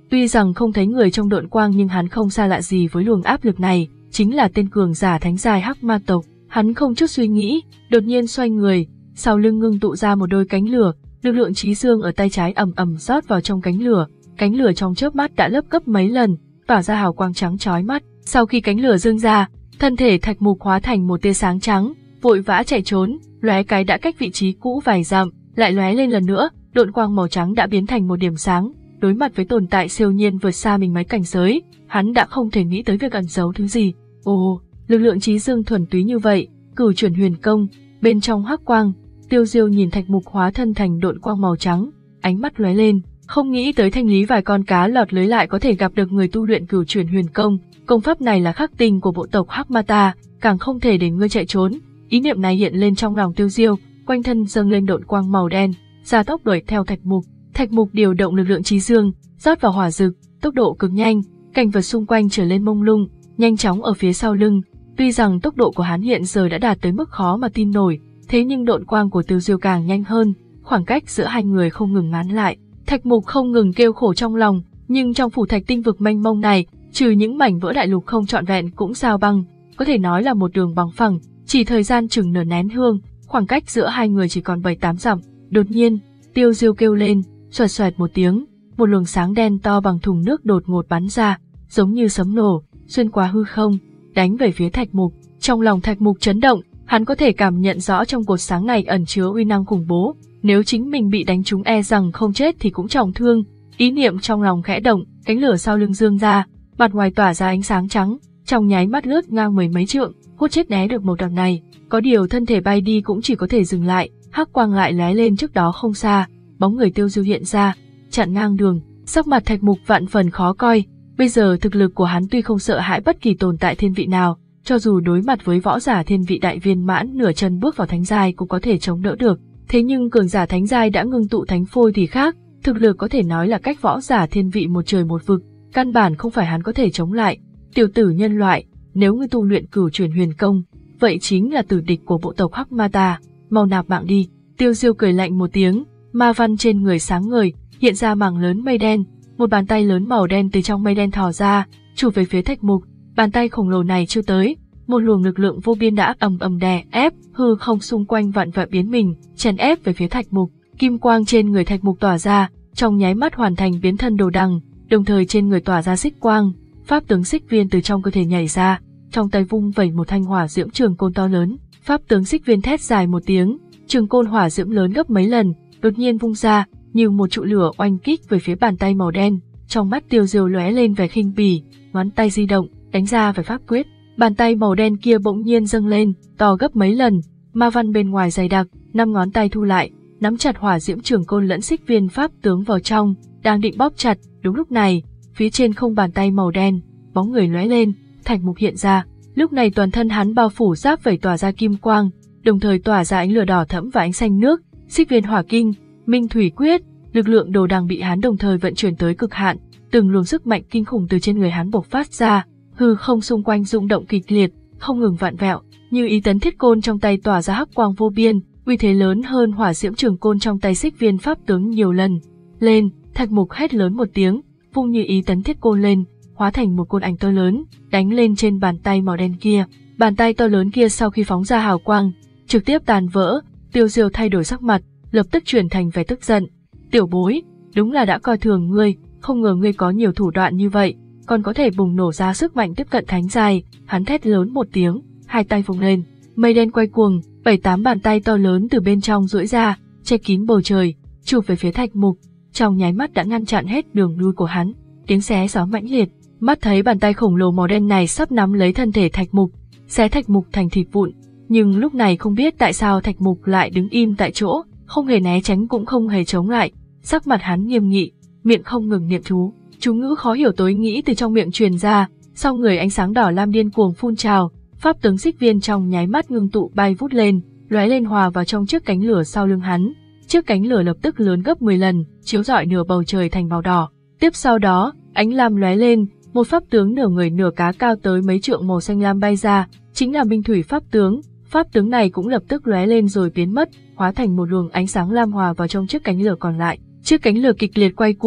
Tuy rằng không thấy người trong độn quang nhưng hắn không xa lạ gì với luồng áp lực này, chính là tên cường giả thánh giai Hắc Ma tộc. Hắn không chút suy nghĩ, đột nhiên xoay người, sau lưng ngưng tụ ra một đôi cánh lửa, lực lượng chí dương ở tay trái ầm ầm rót vào trong cánh lửa, cánh lửa trong chớp mắt đã lấp gấp mấy lần, tỏa ra hào quang trắng chói mắt. Sau khi cánh lửa dương ra, thân thể Thạch Mục hóa thành một tia sáng trắng, vội vã chạy trốn, lóe cái đã cách vị trí cũ vài dặm, lại lóe lên lần nữa, độn quang màu trắng đã biến thành một điểm sáng. Đối mặt với tồn tại siêu nhiên vượt xa mình mấy cảnh giới, hắn đã không thể nghĩ tới việc ẩn giấu thứ gì. Ồ, lực lượng chí dương thuần túy như vậy, Cửu Chuyển Huyền Công, bên trong hắc quang, Tiêu Diêu nhìn Thạch Mục hóa thân thành độn quang màu trắng, ánh mắt lóe lên, không nghĩ tới thanh lý vài con cá lọt lưới lại có thể gặp được người tu luyện Cửu Chuyển Huyền Công, công pháp này là khắc tinh của bộ tộc Hắc Ma ta, càng không thể để ngươi chạy trốn. Ý niệm này hiện lên trong lòng Tiêu Diêu, quanh thân dâng lên độn quang màu đen, gia tốc đuổi theo Thạch Mục. Thạch Mục điều động lực lượng chí dương, rót vào hỏa dực, tốc độ cực nhanh, cảnh vật xung quanh trở lên mông lung, nhanh chóng ở phía sau lưng. Tuy rằng tốc độ của hắn hiện giờ đã đạt tới mức khó mà tin nổi, thế nhưng độn quang của Tiêu Diêu càng nhanh hơn, khoảng cách giữa hai người không ngừng ngắn lại. Thạch Mục không ngừng kêu khổ trong lòng, nhưng trong phủ thạch tinh vực mênh mông này, trừ những mảnh vỡ đại lục không trọn vẹn cũng sao băng, có thể nói là một đường bằng phẳng, chỉ thời gian chừng nửa nén hương, khoảng cách giữa hai người chỉ còn bảy tám dặm. Đột nhiên, Tiêu Diêu kêu lên, xoẹt xoẹt một tiếng, một luồng sáng đen to bằng thùng nước đột ngột bắn ra, giống như sấm nổ, xuyên qua hư không, đánh về phía Thạch Mục. Trong lòng Thạch Mục chấn động, hắn có thể cảm nhận rõ trong cột sáng này ẩn chứa uy năng khủng bố, nếu chính mình bị đánh trúng e rằng không chết thì cũng trọng thương. Ý niệm trong lòng khẽ động, cánh lửa sau lưng dương ra, mặt ngoài tỏa ra ánh sáng trắng, trong nháy mắt lướt ngang mười mấy trượng, hút chết né được một đòn này. Có điều thân thể bay đi cũng chỉ có thể dừng lại, hắc quang lại lóe lên trước đó không xa, bóng người Tiêu Diêu hiện ra, chặn ngang đường. Sắc mặt Thạch Mục vạn phần khó coi, bây giờ thực lực của hắn tuy không sợ hãi bất kỳ tồn tại thiên vị nào, cho dù đối mặt với võ giả thiên vị đại viên mãn nửa chân bước vào thánh giai cũng có thể chống đỡ được, thế nhưng cường giả thánh giai đã ngưng tụ thánh phôi thì khác, thực lực có thể nói là cách võ giả thiên vị một trời một vực, căn bản không phải hắn có thể chống lại. Tiểu tử nhân loại, nếu ngươi tu luyện Cửu Chuyển Huyền Công, vậy chính là tử địch của bộ tộc Hắc Ma ta, mau nạp mạng đi. Tiêu Diêu cười lạnh một tiếng, ma văn trên người sáng ngời, hiện ra mảng lớn mây đen, một bàn tay lớn màu đen từ trong mây đen thò ra, chụp về phía Thạch Mục. Bàn tay khổng lồ này chưa tới, một luồng lực lượng vô biên đã ầm ầm đè ép, hư không xung quanh vặn vẹo biến mình, chèn ép về phía Thạch Mục. Kim quang trên người Thạch Mục tỏa ra, trong nháy mắt hoàn thành biến thân đồ đằng, đồng thời trên người tỏa ra xích quang, pháp tướng xích viên từ trong cơ thể nhảy ra, trong tay vung vẩy một thanh hỏa diễm trường côn to lớn. Pháp tướng xích viên thét dài một tiếng, trường côn hỏa diễm lớn gấp mấy lần, đột nhiên vung ra, như một trụ lửa oanh kích về phía bàn tay màu đen. Trong mắt Tiêu Diêu lóe lên vẻ khinh bỉ, ngón tay di động, đánh ra về pháp quyết. Bàn tay màu đen kia bỗng nhiên dâng lên, to gấp mấy lần, ma văn bên ngoài dày đặc, năm ngón tay thu lại, nắm chặt hỏa diễm trường côn lẫn xích viên pháp tướng vào trong, đang định bóp chặt. Đúng lúc này, phía trên không bàn tay màu đen, bóng người lóe lên, Thạch Mục hiện ra. Lúc này toàn thân hắn bao phủ giáp vảy tỏa ra kim quang, đồng thời tỏa ra ánh lửa đỏ thẫm và ánh xanh nước, xích viên hỏa kinh, minh thủy quyết, lực lượng đồ đằng bị hắn đồng thời vận chuyển tới cực hạn, từng luồng sức mạnh kinh khủng từ trên người hắn bộc phát ra, hư không xung quanh rung động kịch liệt, không ngừng vặn vẹo, như ý tấn thiết côn trong tay tỏa ra hắc quang vô biên, uy thế lớn hơn hỏa diễm trường côn trong tay xích viên pháp tướng nhiều lần. Lên, Thạch Mục hét lớn một tiếng, vung như ý tấn thiết côn lên, hóa thành một côn ảnh to lớn, đánh lên trên bàn tay màu đen kia. Bàn tay to lớn kia sau khi phóng ra hào quang, trực tiếp tàn vỡ. Tiêu Diêu thay đổi sắc mặt, lập tức chuyển thành vẻ tức giận. Tiểu bối, đúng là đã coi thường ngươi, không ngờ ngươi có nhiều thủ đoạn như vậy, còn có thể bùng nổ ra sức mạnh tiếp cận thánh giai. Hắn thét lớn một tiếng, hai tay vung lên, mây đen quay cuồng, bảy tám bàn tay to lớn từ bên trong duỗi ra, che kín bầu trời, chụp về phía Thạch Mục, trong nháy mắt đã ngăn chặn hết đường lui của hắn. Tiếng xé gió mãnh liệt, mắt thấy bàn tay khổng lồ màu đen này sắp nắm lấy thân thể Thạch Mục, xé Thạch Mục thành thịt vụn. Nhưng lúc này không biết tại sao Thạch Mục lại đứng im tại chỗ, không hề né tránh cũng không hề chống lại, sắc mặt hắn nghiêm nghị, miệng không ngừng niệm chú, chú ngữ khó hiểu tối nghĩ từ trong miệng truyền ra, sau người ánh sáng đỏ lam điên cuồng phun trào, pháp tướng xích viên trong nháy mắt ngưng tụ bay vút lên, lóe lên hòa vào trong chiếc cánh lửa sau lưng hắn. Chiếc cánh lửa lập tức lớn gấp mười lần, chiếu rọi nửa bầu trời thành màu đỏ. Tiếp sau đó, ánh lam lóe lên, một pháp tướng nửa người nửa cá cao tới mấy trượng màu xanh lam bay ra, chính là Minh Thủy pháp tướng. Pháp tướng này cũng lập tức lóe lên rồi biến mất, hóa thành một luồng ánh sáng lam hòa vào trong chiếc cánh lửa còn lại. Chiếc cánh lửa kịch liệt quay cuồng,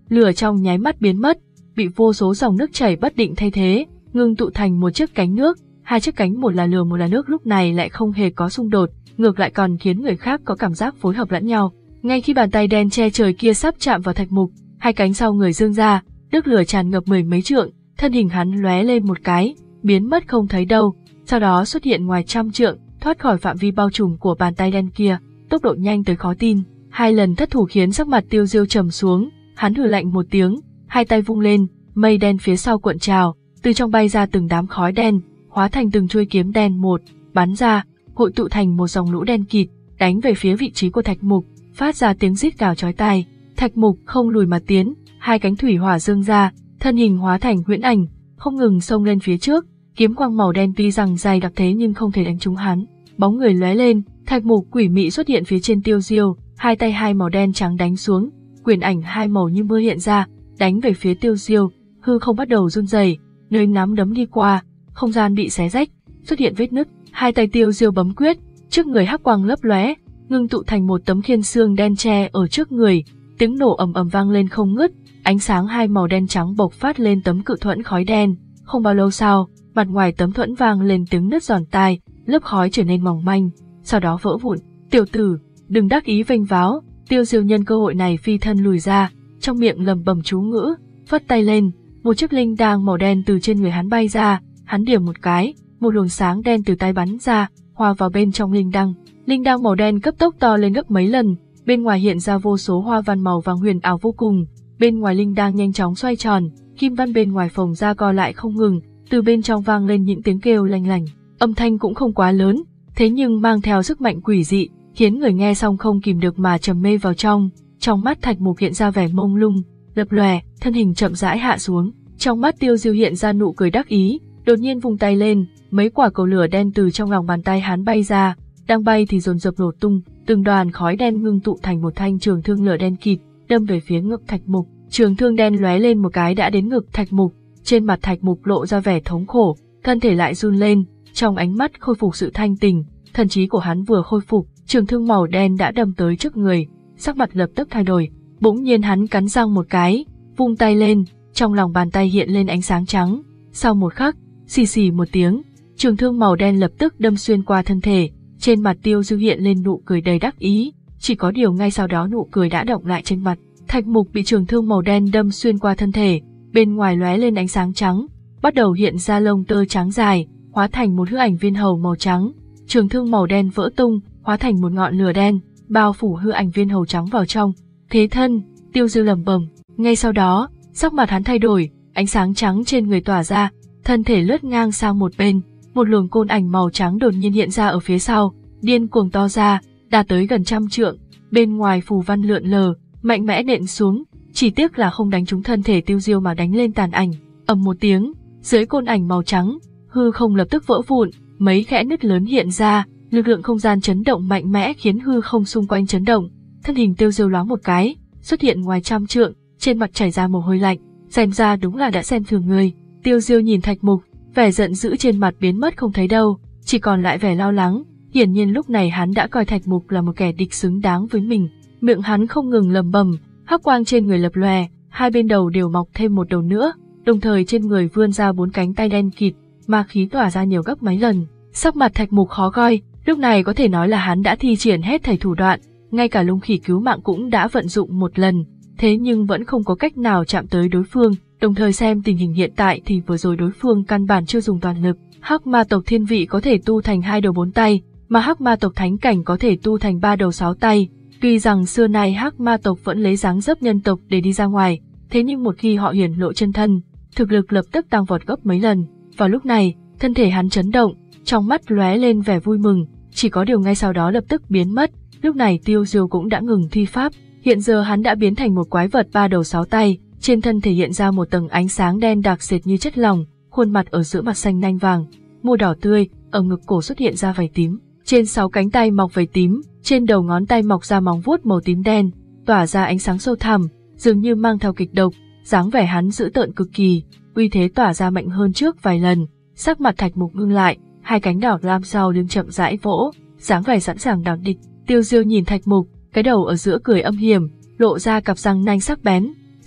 lửa trong nháy mắt biến mất, bị vô số dòng nước chảy bất định thay thế, ngưng tụ thành một chiếc cánh nước. Hai chiếc cánh một là lửa một là nước lúc này lại không hề có xung đột, ngược lại còn khiến người khác có cảm giác phối hợp lẫn nhau. Ngay khi bàn tay đen che trời kia sắp chạm vào Thạch Mục, hai cánh sau người dương ra, nước lửa tràn ngập mười mấy trượng, thân hình hắn lóe lên một cái, biến mất không thấy đâu, sau đó xuất hiện ngoài trăm trượng, thoát khỏi phạm vi bao trùm của bàn tay đen kia, tốc độ nhanh tới khó tin. Hai lần thất thủ khiến sắc mặt Tiêu Diêu trầm xuống, hắn hừ lạnh một tiếng, hai tay vung lên, mây đen phía sau cuộn trào, từ trong bay ra từng đám khói đen, hóa thành từng chuôi kiếm đen một, bắn ra, hội tụ thành một dòng lũ đen kịt, đánh về phía vị trí của Thạch Mục, phát ra tiếng rít gào chói tai. Thạch Mục không lùi mà tiến, hai cánh thủy hỏa dương ra, thân hình hóa thành huyễn ảnh, không ngừng xông lên phía trước, kiếm quang màu đen tuy rằng dày đặc thế nhưng không thể đánh trúng hắn. Bóng người lóe lên, Thạch Mục quỷ mị xuất hiện phía trên Tiêu Diêu, hai tay hai màu đen trắng đánh xuống, quyền ảnh hai màu như mưa hiện ra, đánh về phía Tiêu Diêu, hư không bắt đầu run rẩy, nơi nắm đấm đi qua, không gian bị xé rách, xuất hiện vết nứt, hai tay Tiêu Diêu bấm quyết, trước người hắc quang lấp lóe, ngưng tụ thành một tấm khiên xương đen che ở trước người, tiếng nổ ầm ầm vang lên không ngớt, ánh sáng hai màu đen trắng bộc phát lên tấm cự thuẫn khói đen, không bao lâu sau, mặt ngoài tấm thuẫn vang lên tiếng nứt giòn tai, lớp khói trở nên mỏng manh, sau đó vỡ vụn. Tiểu tử, đừng đắc ý vênh váo. Tiêu Diêu nhân cơ hội này phi thân lùi ra, trong miệng lẩm bẩm chú ngữ, phất tay lên, một chiếc linh đàng màu đen từ trên người hắn bay ra, hắn điểm một cái, một luồng sáng đen từ tay bắn ra, hòa vào bên trong linh đăng. Linh đăng màu đen cấp tốc to lên gấp mấy lần, bên ngoài hiện ra vô số hoa văn màu vàng huyền ảo vô cùng, bên ngoài linh đăng nhanh chóng xoay tròn, kim văn bên ngoài phồng ra co lại không ngừng, từ bên trong vang lên những tiếng kêu lanh lảnh, âm thanh cũng không quá lớn, thế nhưng mang theo sức mạnh quỷ dị, khiến người nghe xong không kìm được mà trầm mê vào trong. Trong mắt Thạch Mục hiện ra vẻ mông lung, lập lòe, thân hình chậm rãi hạ xuống. Trong mắt Tiêu Diêu hiện ra nụ cười đắc ý, đột nhiên vung tay lên, mấy quả cầu lửa đen từ trong lòng bàn tay hắn bay ra, đang bay thì dồn dập nổ tung, từng đoàn khói đen ngưng tụ thành một thanh trường thương lửa đen kịt, đâm về phía ngực Thạch Mục. Trường thương đen lóe lên một cái đã đến ngực Thạch Mục, trên mặt Thạch Mục lộ ra vẻ thống khổ, thân thể lại run lên, trong ánh mắt khôi phục sự thanh tình, thần trí của hắn vừa khôi phục, trường thương màu đen đã đâm tới trước người, sắc mặt lập tức thay đổi, bỗng nhiên hắn cắn răng một cái, vung tay lên, trong lòng bàn tay hiện lên ánh sáng trắng, sau một khắc, xì xì một tiếng, trường thương màu đen lập tức đâm xuyên qua thân thể, trên mặt Tiêu Diêu hiện lên nụ cười đầy đắc ý, chỉ có điều ngay sau đó nụ cười đã đọng lại trên mặt. Thạch Mục bị trường thương màu đen đâm xuyên qua thân thể, bên ngoài lóe lên ánh sáng trắng, bắt đầu hiện ra lông tơ trắng dài, hóa thành một hư ảnh viên hầu màu trắng. Trường thương màu đen vỡ tung, hóa thành một ngọn lửa đen, bao phủ hư ảnh viên hầu trắng vào trong. Thế thân, Tiêu Diêu lẩm bẩm. Ngay sau đó, sắc mặt hắn thay đổi, ánh sáng trắng trên người tỏa ra, thân thể lướt ngang sang một bên, một luồng côn ảnh màu trắng đột nhiên hiện ra ở phía sau, điên cuồng to ra, đạt tới gần trăm trượng, bên ngoài phù văn lượn lờ, mạnh mẽ nện xuống, chỉ tiếc là không đánh trúng thân thể Tiêu Diêu mà đánh lên tàn ảnh. Ầm một tiếng, dưới côn ảnh màu trắng, hư không lập tức vỡ vụn, mấy kẽ nứt lớn hiện ra, lực lượng không gian chấn động mạnh mẽ khiến hư không xung quanh chấn động. Thân hình Tiêu Diêu loáng một cái, xuất hiện ngoài trăm trượng, trên mặt chảy ra mồ hôi lạnh, xem ra đúng là đã xem thường người. Tiêu Diêu nhìn Thạch Mục, vẻ giận dữ trên mặt biến mất không thấy đâu, chỉ còn lại vẻ lo lắng. Hiển nhiên lúc này hắn đã coi Thạch Mục là một kẻ địch xứng đáng với mình. Miệng hắn không ngừng lẩm bẩm, hắc quang trên người lập lòe, hai bên đầu đều mọc thêm một đầu nữa, đồng thời trên người vươn ra bốn cánh tay đen kịt, ma khí tỏa ra nhiều gấp mấy lần. Sắc mặt Thạch Mục khó coi, lúc này có thể nói là hắn đã thi triển hết thảy thủ đoạn, ngay cả lung khỉ cứu mạng cũng đã vận dụng một lần, thế nhưng vẫn không có cách nào chạm tới đối phương. Đồng thời xem tình hình hiện tại thì vừa rồi đối phương căn bản chưa dùng toàn lực. Hắc ma tộc thiên vị có thể tu thành hai đầu bốn tay, mà hắc ma tộc thánh cảnh có thể tu thành ba đầu sáu tay. Tuy rằng xưa nay hắc ma tộc vẫn lấy dáng dấp nhân tộc để đi ra ngoài, thế nhưng một khi họ hiển lộ chân thân, thực lực lập tức tăng vọt gấp mấy lần. Vào lúc này, thân thể hắn chấn động, trong mắt lóe lên vẻ vui mừng, chỉ có điều ngay sau đó lập tức biến mất. Lúc này Tiêu Diêu cũng đã ngừng thi pháp, hiện giờ hắn đã biến thành một quái vật ba đầu sáu tay, trên thân thể hiện ra một tầng ánh sáng đen đặc sệt như chất lỏng, khuôn mặt ở giữa mặt xanh nanh vàng, môi đỏ tươi, ở ngực cổ xuất hiện ra vảy tím, trên sáu cánh tay mọc vảy tím, trên đầu ngón tay mọc ra móng vuốt màu tím đen, tỏa ra ánh sáng sâu thẳm, dường như mang theo kịch độc, dáng vẻ hắn dữ tợn cực kỳ, uy thế tỏa ra mạnh hơn trước vài lần. Sắc mặt Thạch Mục ngưng lại, hai cánh đỏ lam sau lưng chậm rãi vỗ, dáng vẻ sẵn sàng đón địch. Tiêu Diêu nhìn Thạch Mục, cái đầu ở giữa cười âm hiểm, lộ ra cặp răng nanh sắc bén,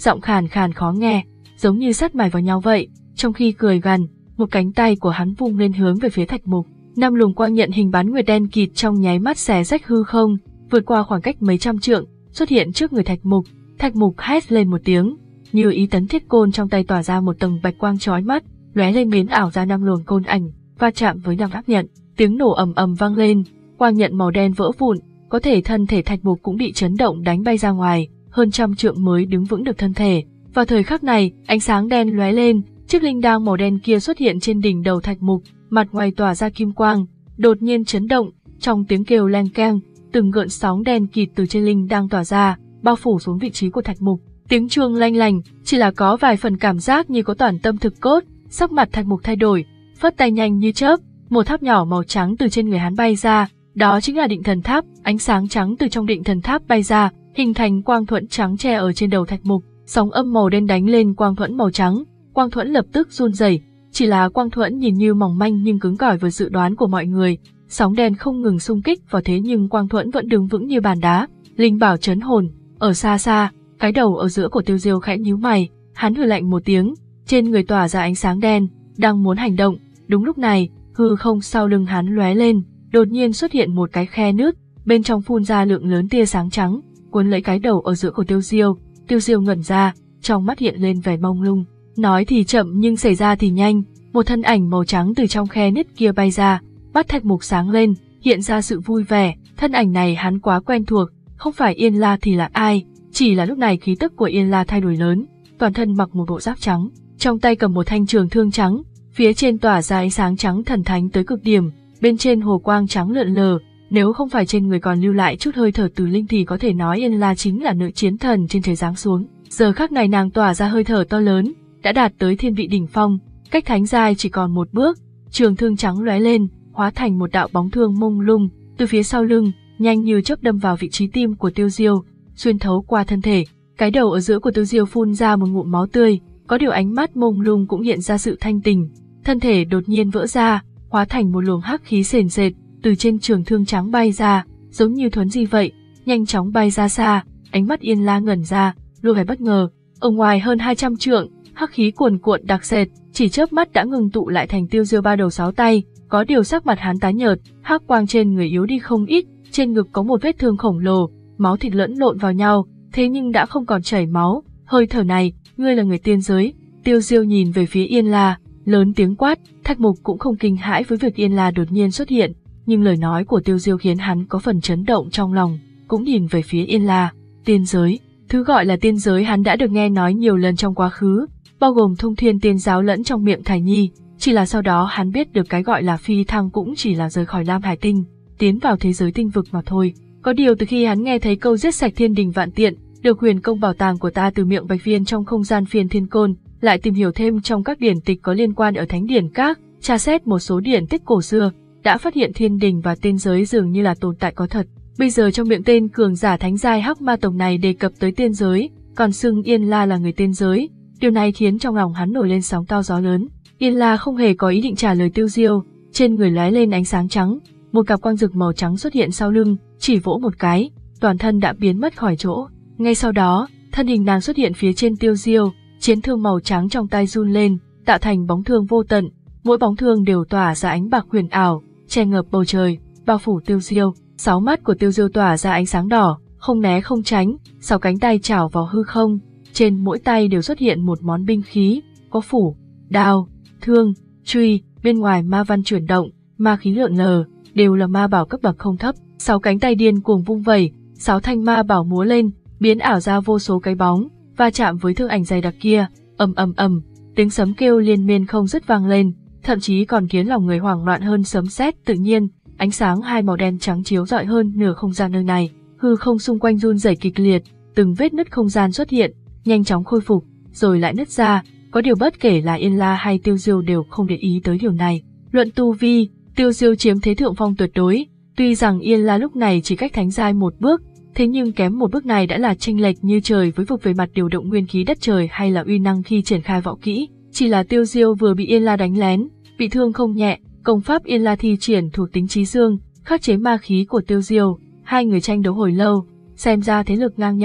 giọng khàn khàn khó nghe, giống như sắt mài vào nhau vậy. Trong khi cười gằn, một cánh tay của hắn vung lên hướng về phía Thạch Mục. Năm luồng quang nhận hình bán nguyệt đen kịt trong nháy mắt xé rách hư không, vượt qua khoảng cách mấy trăm trượng, xuất hiện trước người Thạch Mục. Thạch Mục hét lên một tiếng, như ý tấn thiết côn trong tay tỏa ra một tầng bạch quang chói mắt, lóe lên biến ảo ra năm luồng côn ảnh, va chạm với năm áp nhận, tiếng nổ ầm ầm vang lên, quang nhận màu đen vỡ vụn, có thể thân thể Thạch Mục cũng bị chấn động đánh bay ra ngoài, hơn trăm trượng mới đứng vững được thân thể. Vào thời khắc này, ánh sáng đen lóe lên, chiếc linh đăng màu đen kia xuất hiện trên đỉnh đầu Thạch Mục, mặt ngoài tỏa ra kim quang, đột nhiên chấn động, trong tiếng kêu leng keng, từng gợn sóng đen kịt từ trên linh đăng tỏa ra, bao phủ xuống vị trí của Thạch Mục. Tiếng chuông lanh lành, chỉ là có vài phần cảm giác như có toàn tâm thực cốt. Sắc mặt Thạch Mục thay đổi, phất tay nhanh như chớp, một tháp nhỏ màu trắng từ trên người hắn bay ra, đó chính là định thần tháp. Ánh sáng trắng từ trong định thần tháp bay ra, hình thành quang thuẫn trắng che ở trên đầu Thạch Mục. Sóng âm màu đen đánh lên quang thuẫn màu trắng, quang thuẫn lập tức run rẩy. Chỉ là quang thuẫn nhìn như mỏng manh nhưng cứng cỏi vượt dự đoán của mọi người. Sóng đen không ngừng xung kích vào thế nhưng quang thuẫn vẫn đứng vững như bàn đá. Linh bảo trấn hồn. Ở xa xa, cái đầu ở giữa của Tiêu Diêu khẽ nhíu mày, hắn hừ lạnh một tiếng, trên người tỏa ra ánh sáng đen, đang muốn hành động. Đúng lúc này, hư không sau lưng hắn lóe lên, đột nhiên xuất hiện một cái khe nứt, bên trong phun ra lượng lớn tia sáng trắng, cuốn lấy cái đầu ở giữa của Tiêu Diêu. Tiêu Diêu ngẩn ra, trong mắt hiện lên vẻ mông lung. Nói thì chậm nhưng xảy ra thì nhanh, một thân ảnh màu trắng từ trong khe nứt kia bay ra, mắt Thạch Mục sáng lên, hiện ra sự vui vẻ. Thân ảnh này hắn quá quen thuộc, không phải Yên La thì là ai? Chỉ là lúc này khí tức của Yên La thay đổi lớn, toàn thân mặc một bộ giáp trắng, trong tay cầm một thanh trường thương trắng, phía trên tỏa ra ánh sáng trắng thần thánh tới cực điểm, bên trên hồ quang trắng lượn lờ. Nếu không phải trên người còn lưu lại chút hơi thở tử linh thì có thể nói Yên La chính là nữ chiến thần trên trời giáng xuống. Giờ khắc này nàng tỏa ra hơi thở to lớn, đã đạt tới thiên vị đỉnh phong, cách thánh giai chỉ còn một bước. Trường thương trắng lóe lên, hóa thành một đạo bóng thương mông lung, từ phía sau lưng, nhanh như chớp đâm vào vị trí tim của Tiêu Diêu, xuyên thấu qua thân thể. Cái đầu ở giữa của Tiêu Diêu phun ra một ngụm máu tươi, có điều ánh mắt mông lung cũng hiện ra sự thanh tình. Thân thể đột nhiên vỡ ra, hóa thành một luồng hắc khí sền sệt, từ trên trường thương trắng bay ra, giống như thuấn di vậy, nhanh chóng bay ra xa. Ánh mắt Yên La ngẩn ra, lộ vẻ bất ngờ. Ở ngoài hơn hai trăm trượng, hắc khí cuồn cuộn đặc sệt, chỉ chớp mắt đã ngừng tụ lại thành Tiêu Diêu ba đầu sáu tay. Có điều sắc mặt hắn tái nhợt, hắc quang trên người yếu đi không ít, trên ngực có một vết thương khổng lồ, máu thịt lẫn lộn vào nhau, thế nhưng đã không còn chảy máu. Hơi thở này, ngươi là người tiên giới. Tiêu Diêu nhìn về phía Yên La, lớn tiếng quát. Thạch Mục cũng không kinh hãi với việc Yên La đột nhiên xuất hiện, nhưng lời nói của Tiêu Diêu khiến hắn có phần chấn động trong lòng, cũng nhìn về phía Yên La. Tiên giới, thứ gọi là tiên giới hắn đã được nghe nói nhiều lần trong quá khứ, bao gồm Thông Thiên Tiên giáo lẫn trong miệng Thải Nhi, chỉ là sau đó hắn biết được cái gọi là phi thăng cũng chỉ là rời khỏi Lam Hải Tinh, tiến vào thế giới tinh vực mà thôi. Có điều từ khi hắn nghe thấy câu giết sạch thiên đình vạn tiện, được huyền công bảo tàng của ta từ miệng Bạch Viên trong không gian phiên thiên côn, lại tìm hiểu thêm trong các điển tịch có liên quan ở Thánh Điển Các, tra xét một số điển tích cổ xưa, đã phát hiện thiên đình và tiên giới dường như là tồn tại có thật. Bây giờ trong miệng tên cường giả thánh giai Hắc Ma Tông này đề cập tới tiên giới, còn xưng Yên La là người tiên giới, điều này khiến trong lòng hắn nổi lên sóng to gió lớn. Yên La không hề có ý định trả lời Tiêu Diêu, trên người lóe lên ánh sáng trắng, một cặp quang dực màu trắng xuất hiện sau lưng, chỉ vỗ một cái, toàn thân đã biến mất khỏi chỗ. Ngay sau đó, thân hình nàng xuất hiện phía trên Tiêu Diêu, chiến thương màu trắng trong tay run lên, tạo thành bóng thương vô tận, mỗi bóng thương đều tỏa ra ánh bạc huyền ảo, che ngập bầu trời, bao phủ Tiêu Diêu. Sáu mắt của Tiêu Diêu tỏa ra ánh sáng đỏ, không né không tránh, sáu cánh tay chảo vào hư không, trên mỗi tay đều xuất hiện một món binh khí, có phủ, đao, thương, truy, bên ngoài ma văn chuyển động, ma khí lượn lờ, đều là ma bảo cấp bậc không thấp. Sáu cánh tay điên cuồng vung vẩy, sáu thanh ma bảo múa lên, biến ảo ra vô số cái bóng, va chạm với thương ảnh dày đặc kia, ầm ầm ầm, tiếng sấm kêu liên miên không dứt vang lên, thậm chí còn khiến lòng người hoảng loạn hơn sấm sét. Tự nhiên, ánh sáng hai màu đen trắng chiếu rọi hơn nửa không gian nơi này, hư không xung quanh run rẩy kịch liệt, từng vết nứt không gian xuất hiện, nhanh chóng khôi phục, rồi lại nứt ra. Có điều bất kể là Yên La hay Tiêu Diêu đều không để ý tới điều này. Luận tu vi, Tiêu Diêu chiếm thế thượng phong tuyệt đối, tuy rằng Yên La lúc này chỉ cách thánh giai một bước, thế nhưng kém một bước này đã là chênh lệch như trời với vực về mặt điều động nguyên khí đất trời hay là uy năng khi triển khai võ kỹ. Chỉ là Tiêu Diêu vừa bị Yên La đánh lén, bị thương không nhẹ, công pháp Yên La thi triển thuộc tính trí dương, khắc chế ma khí của Tiêu Diêu, hai người tranh đấu hồi lâu, xem ra thế lực ngang nhau,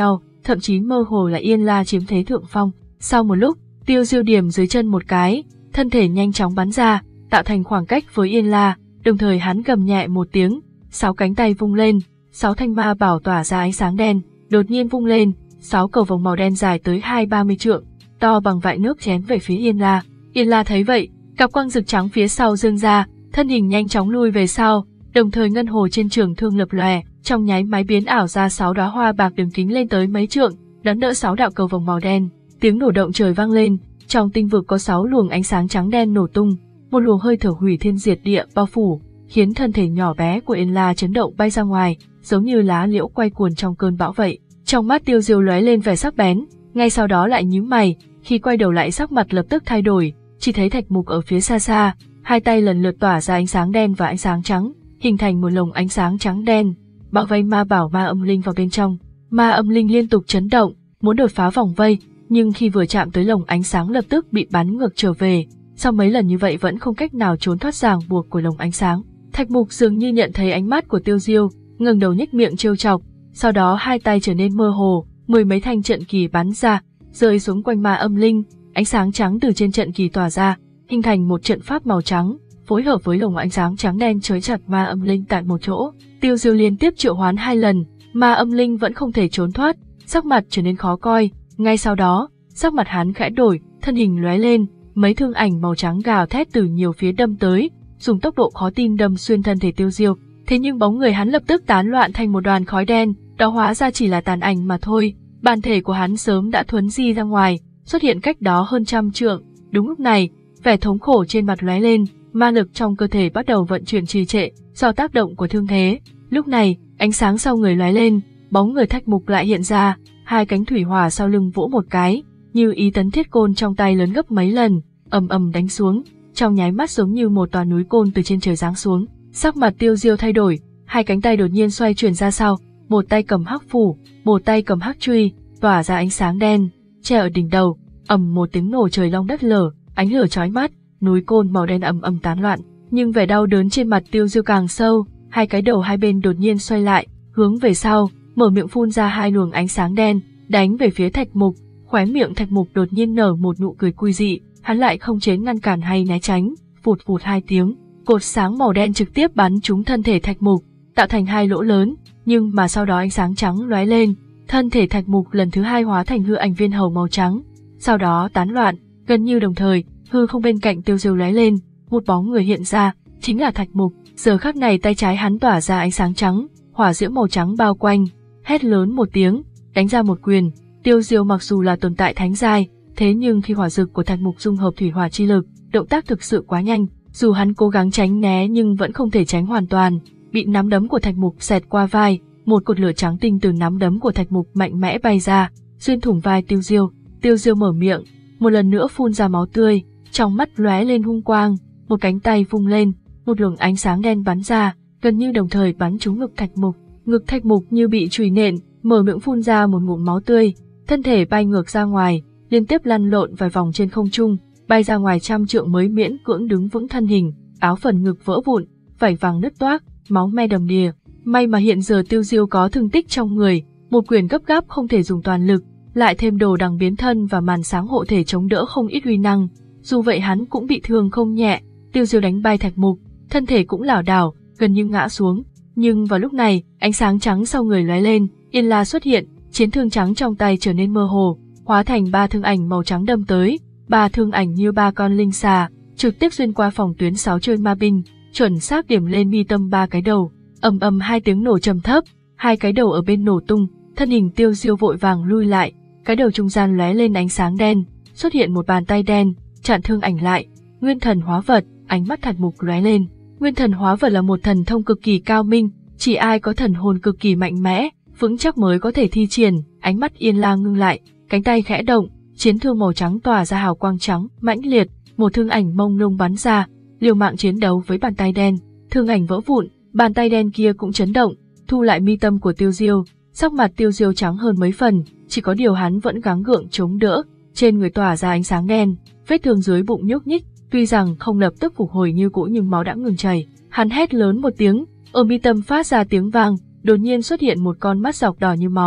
thậm chí mơ hồ là Yên La chiếm thế thượng phong. Sau một lúc, Tiêu Diêu điểm dưới chân một cái, thân thể nhanh chóng bắn ra, tạo thành khoảng cách với Yên La, đồng thời hắn gầm nhẹ một tiếng, sáu cánh tay vung lên, sáu thanh ma bảo tỏa ra ánh sáng đen, đột nhiên vung lên, sáu cầu vồng màu đen dài tới hai ba mươi trượng, to bằng vại nước chém về phía Yên La. Yên La thấy vậy, cặp quang rực trắng phía sau dương ra, thân hình nhanh chóng lui về sau, đồng thời ngân hồ trên trường thương lập lòe, trong nháy máy biến ảo ra sáu đóa hoa bạc đường kính lên tới mấy trượng, đón đỡ sáu đạo cầu vồng màu đen. Tiếng nổ động trời vang lên, trong tinh vực có sáu luồng ánh sáng trắng đen nổ tung, một luồng hơi thở hủy thiên diệt địa bao phủ, khiến thân thể nhỏ bé của Yên La chấn động bay ra ngoài, giống như lá liễu quay cuồng trong cơn bão vậy. Trong mắt Tiêu Diêu lóe lên vẻ sắc bén, ngay sau đó lại nhíu mày, khi quay đầu lại sắc mặt lập tức thay đổi, chỉ thấy Thạch Mục ở phía xa xa, hai tay lần lượt tỏa ra ánh sáng đen và ánh sáng trắng, hình thành một lồng ánh sáng trắng đen, bao vây ma bảo ma âm linh vào bên trong. Ma âm linh liên tục chấn động, muốn đột phá vòng vây, nhưng khi vừa chạm tới lồng ánh sáng lập tức bị bắn ngược trở về, sau mấy lần như vậy vẫn không cách nào trốn thoát ràng buộc của lồng ánh sáng. Thạch Mục dường như nhận thấy ánh mắt của Tiêu Diêu, ngẩng đầu nhếch miệng trêu chọc, sau đó hai tay trở nên mơ hồ, mười mấy thanh trận kỳ bắn ra, rơi xuống quanh ma âm linh, ánh sáng trắng từ trên trận kỳ tỏa ra, hình thành một trận pháp màu trắng, phối hợp với lồng ánh sáng trắng đen trói chặt ma âm linh tại một chỗ. Tiêu Diêu liên tiếp triệu hoán hai lần, ma âm linh vẫn không thể trốn thoát, sắc mặt trở nên khó coi. Ngay sau đó, sắc mặt hắn khẽ đổi, thân hình lóe lên, mấy thương ảnh màu trắng gào thét từ nhiều phía đâm tới, dùng tốc độ khó tin đâm xuyên thân thể Tiêu Diêu. Thế nhưng bóng người hắn lập tức tán loạn thành một đoàn khói đen, đó hóa ra chỉ là tàn ảnh mà thôi. Bản thể của hắn sớm đã thuấn di ra ngoài, xuất hiện cách đó hơn trăm trượng. Đúng lúc này, vẻ thống khổ trên mặt lóe lên, ma lực trong cơ thể bắt đầu vận chuyển trì trệ do tác động của thương thế. Lúc này, ánh sáng sau người lóe lên, bóng người Thạch Mục lại hiện ra, hai cánh thủy hỏa sau lưng vỗ một cái, như ý tấn thiết côn trong tay lớn gấp mấy lần, ầm ầm đánh xuống, trong nháy mắt giống như một tòa núi côn từ trên trời giáng xuống. Sắc mặt Tiêu Diêu thay đổi, hai cánh tay đột nhiên xoay chuyển ra sau, một tay cầm hắc phủ, một tay cầm hắc truy, tỏa ra ánh sáng đen, che ở đỉnh đầu, ầm một tiếng nổ trời long đất lở, ánh lửa chói mắt, núi côn màu đen ầm ầm tán loạn, nhưng vẻ đau đớn trên mặt Tiêu Diêu càng sâu, hai cái đầu hai bên đột nhiên xoay lại, hướng về sau, mở miệng phun ra hai luồng ánh sáng đen, đánh về phía Thạch Mục. Khóe miệng Thạch Mục đột nhiên nở một nụ cười quỷ dị, hắn lại không chế ngăn cản hay né tránh, phụt phụt hai tiếng, cột sáng màu đen trực tiếp bắn trúng thân thể Thạch Mục, tạo thành hai lỗ lớn, nhưng mà sau đó ánh sáng trắng lóe lên, thân thể Thạch Mục lần thứ hai hóa thành hư ảnh viên hầu màu trắng, sau đó tán loạn, gần như đồng thời, hư không bên cạnh Tiêu Diêu lóe lên, một bóng người hiện ra, chính là Thạch Mục. Giờ khắc này tay trái hắn tỏa ra ánh sáng trắng, hỏa diễm màu trắng bao quanh, hét lớn một tiếng, đánh ra một quyền. Tiêu Diêu mặc dù là tồn tại thánh giai, thế nhưng khi hỏa dực của Thạch Mục dung hợp thủy hỏa chi lực, động tác thực sự quá nhanh, dù hắn cố gắng tránh né nhưng vẫn không thể tránh hoàn toàn, bị nắm đấm của Thạch Mục xẹt qua vai, một cột lửa trắng tinh từ nắm đấm của Thạch Mục mạnh mẽ bay ra, xuyên thủng vai Tiêu Diêu. Tiêu Diêu mở miệng, một lần nữa phun ra máu tươi, trong mắt lóe lên hung quang, một cánh tay vung lên, một luồng ánh sáng đen bắn ra, gần như đồng thời bắn trúng ngực Thạch Mục. Ngực Thạch Mục như bị chùy nện, mở miệng phun ra một ngụm máu tươi, thân thể bay ngược ra ngoài, liên tiếp lăn lộn vài vòng trên không trung, bay ra ngoài trăm trượng mới miễn cưỡng đứng vững thân hình, áo phần ngực vỡ vụn, vảy vàng nứt toác, máu me đầm đìa. May mà hiện giờ Tiêu Diêu có thương tích trong người, một quyền gấp gáp không thể dùng toàn lực, lại thêm đồ đằng biến thân và màn sáng hộ thể chống đỡ không ít uy năng, dù vậy hắn cũng bị thương không nhẹ. Tiêu Diêu đánh bay Thạch Mục, thân thể cũng lảo đảo, gần như ngã xuống. Nhưng vào lúc này, ánh sáng trắng sau người lóe lên, Yên La xuất hiện, chiến thương trắng trong tay trở nên mơ hồ, hóa thành ba thương ảnh màu trắng đâm tới, ba thương ảnh như ba con linh xà, trực tiếp xuyên qua phòng tuyến sáu chơi ma binh, chuẩn xác điểm lên mi tâm ba cái đầu. Ầm ầm hai tiếng nổ trầm thấp, hai cái đầu ở bên nổ tung, thân hình Tiêu Diêu vội vàng lui lại, cái đầu trung gian lóe lên ánh sáng đen, xuất hiện một bàn tay đen, chặn thương ảnh lại. Nguyên thần hóa vật, ánh mắt Thạch Mục lóe lên. Nguyên thần hóa vật là một thần thông cực kỳ cao minh, chỉ ai có thần hồn cực kỳ mạnh mẽ, vững chắc mới có thể thi triển. Ánh mắt Yên La ngưng lại, cánh tay khẽ động, chiến thương màu trắng tỏa ra hào quang trắng mãnh liệt, một thương ảnh mông lung bắn ra, liều mạng chiến đấu với bàn tay đen. Thương ảnh vỡ vụn, bàn tay đen kia cũng chấn động, thu lại mi tâm của Tiêu Diêu. Sắc mặt Tiêu Diêu trắng hơn mấy phần, chỉ có điều hắn vẫn gắng gượng chống đỡ, trên người tỏa ra ánh sáng đen, vết thương dưới bụng nhúc nhích, tuy rằng không lập tức phục hồi như cũ nhưng máu đã ngừng chảy. Hắn hét lớn một tiếng, ở mi tâm phát ra tiếng vang, đột nhiên xuất hiện một con mắt dọc đỏ như máu,